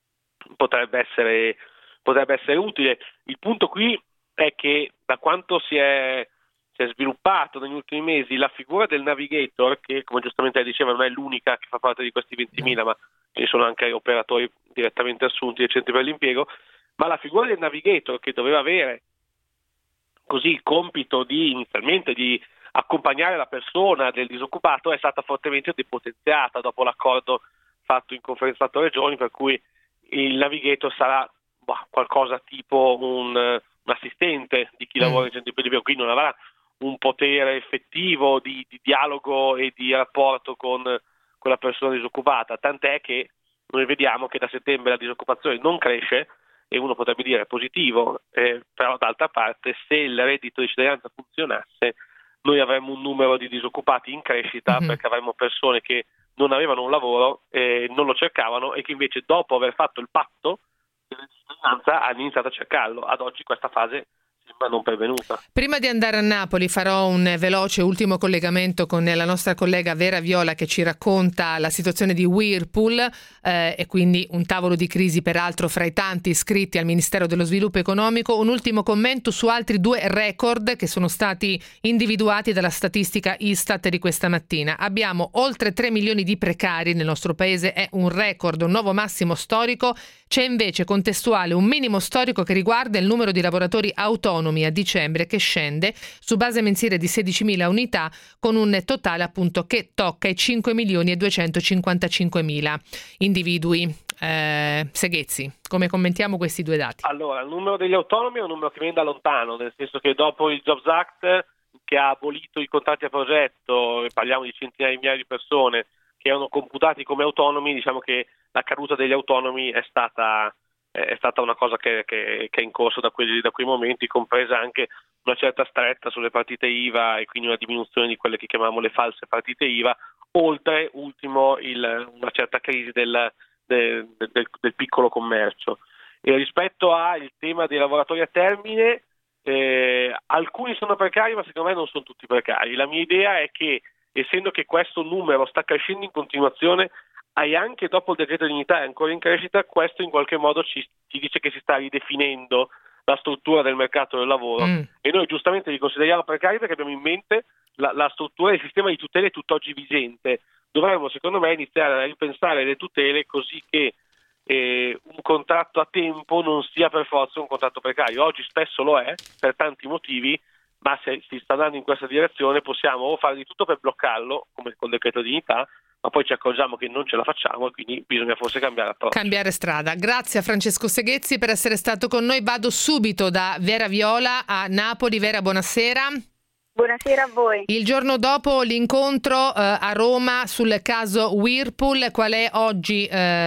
potrebbe essere, potrebbe essere utile. Il punto qui è che da quanto si è, si è sviluppato negli ultimi mesi la figura del navigator, che come giustamente diceva non è l'unica che fa parte di questi ventimila, ma ci sono anche operatori direttamente assunti dai centri per l'impiego, ma la figura del navigator, che doveva avere così il compito di inizialmente di accompagnare la persona del disoccupato, è stata fortemente depotenziata dopo l'accordo fatto in conferenza Stato-Regioni, per cui il navigator sarà bah, qualcosa tipo un, un assistente di chi lavora in centri per l'impiego, quindi non avrà un potere effettivo di, di dialogo e di rapporto con, con la persona disoccupata, tant'è che noi vediamo che da settembre la disoccupazione non cresce, e uno potrebbe dire positivo, eh, però d'altra parte se il reddito di cittadinanza funzionasse noi avremmo un numero di disoccupati in crescita, mm-hmm. perché avremmo persone che non avevano un lavoro, eh, non lo cercavano e che invece dopo aver fatto il patto della cittadinanza hanno iniziato a cercarlo. Ad oggi questa fase sembra non pervenuta. Prima di andare a Napoli farò un veloce ultimo collegamento con la nostra collega Vera Viola, che ci racconta la situazione di Whirlpool eh, e quindi un tavolo di crisi peraltro fra i tanti iscritti al Ministero dello Sviluppo Economico. Un ultimo commento su altri due record che sono stati individuati dalla statistica Istat di questa mattina. Abbiamo oltre tre milioni di precari nel nostro paese, è un record, un nuovo massimo storico. C'è invece contestuale un minimo storico che riguarda il numero di lavoratori autonomi a dicembre, che scende su base mensile di sedicimila unità, con un totale appunto che tocca i cinque milioni e duecentocinquantacinquemila individui. Eh, Seghezzi, come commentiamo questi due dati? Allora, il numero degli autonomi è un numero che viene da lontano, nel senso che dopo il Jobs Act, che ha abolito i contratti a progetto, parliamo di centinaia di migliaia di persone che erano computati come autonomi, diciamo che la caduta degli autonomi è stata è stata una cosa che, che, che è in corso da, quelli, da quei momenti, compresa anche una certa stretta sulle partite I V A e quindi una diminuzione di quelle che chiamiamo le false partite I V A, oltre, ultimo, il, una certa crisi del, del, del, del piccolo commercio. E rispetto al tema dei lavoratori a termine, eh, alcuni sono precari, ma secondo me non sono tutti precari. La mia idea è che, essendo che questo numero sta crescendo in continuazione, e anche dopo il decreto dignità è ancora in crescita, questo in qualche modo ci, ci dice che si sta ridefinendo la struttura del mercato del lavoro, mm. e noi giustamente li consideriamo precari perché abbiamo in mente la, la struttura del sistema di tutele tutt'oggi vigente. Dovremmo secondo me iniziare a ripensare le tutele così che eh, un contratto a tempo non sia per forza un contratto precario. Oggi spesso lo è per tanti motivi, ma se si sta andando in questa direzione possiamo fare di tutto per bloccarlo, come col decreto dignità, ma poi ci accorgiamo che non ce la facciamo e quindi bisogna forse cambiare approccio. Cambiare strada. Grazie a Francesco Seghezzi per essere stato con noi. Vado subito da Vera Viola a Napoli. Vera, buonasera. Buonasera a voi. Il giorno dopo l'incontro eh, a Roma sul caso Whirlpool, qual è oggi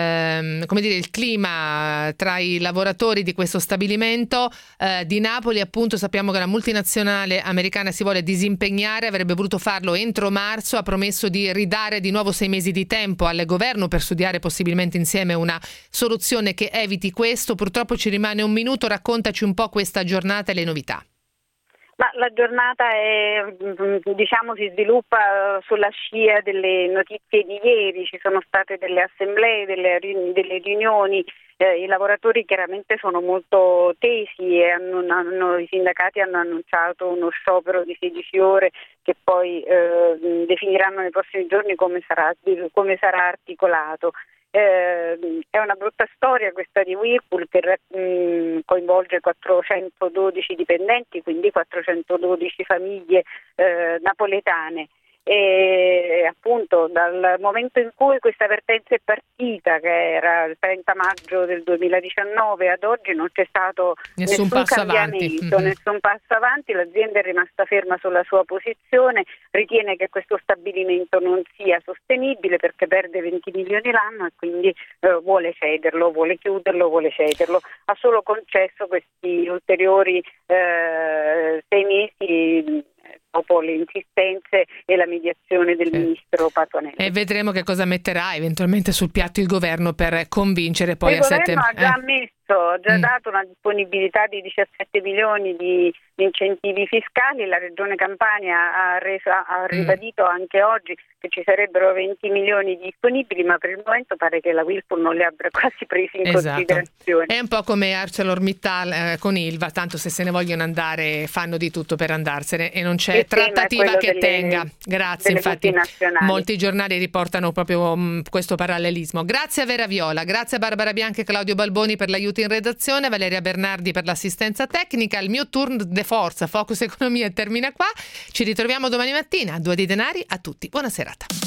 eh, come dire, il clima tra i lavoratori di questo stabilimento eh, di Napoli? Appunto, sappiamo che la multinazionale americana si vuole disimpegnare, avrebbe voluto farlo entro marzo, ha promesso di ridare di nuovo sei mesi di tempo al governo per studiare possibilmente insieme una soluzione che eviti questo. Purtroppo ci rimane un minuto, raccontaci un po' questa giornata e le novità. Ma la giornata è, diciamo, si sviluppa sulla scia delle notizie di ieri. Ci sono state delle assemblee, delle, delle riunioni, eh, i lavoratori chiaramente sono molto tesi e hanno, hanno, i sindacati hanno annunciato uno sciopero di sedici ore che poi eh, definiranno nei prossimi giorni come sarà, come sarà articolato. Eh, è una brutta storia questa di Whirlpool che mh, coinvolge quattrocentododici dipendenti, quindi quattrocentododici famiglie eh, napoletane. E appunto dal momento in cui questa vertenza è partita, che era il trenta maggio del duemiladiciannove, ad oggi non c'è stato nessun, nessun passo cambiamento, avanti. nessun passo avanti. L'azienda è rimasta ferma sulla sua posizione, ritiene che questo stabilimento non sia sostenibile perché perde venti milioni l'anno e quindi eh, vuole cederlo, vuole chiuderlo, vuole cederlo. Ha solo concesso questi ulteriori eh, sei mesi dopo le insistenze e la mediazione del certo. ministro Patuanelli. E vedremo che cosa metterà eventualmente sul piatto il governo per convincere poi il a settembre. Il governo ha già eh. messo, ha già mm. dato una disponibilità di diciassette milioni di, incentivi fiscali. La Regione Campania ha, reso, ha ribadito mm. anche oggi che ci sarebbero venti milioni disponibili, ma per il momento pare che la Whirlpool non li abbia quasi presi in esatto. considerazione. È un po' come ArcelorMittal eh, con Ilva, tanto se se ne vogliono andare fanno di tutto per andarsene e non c'è il trattativa che delle, tenga. Grazie, infatti molti giornali riportano proprio mh, questo parallelismo. Grazie a Vera Viola, grazie a Barbara Bianchi e Claudio Balboni per l'aiuto in redazione, a Valeria Bernardi per l'assistenza tecnica. Il mio turno de forza, Focus Economia termina qua. Ci ritroviamo domani mattina a Due di Denari. A tutti, buona serata.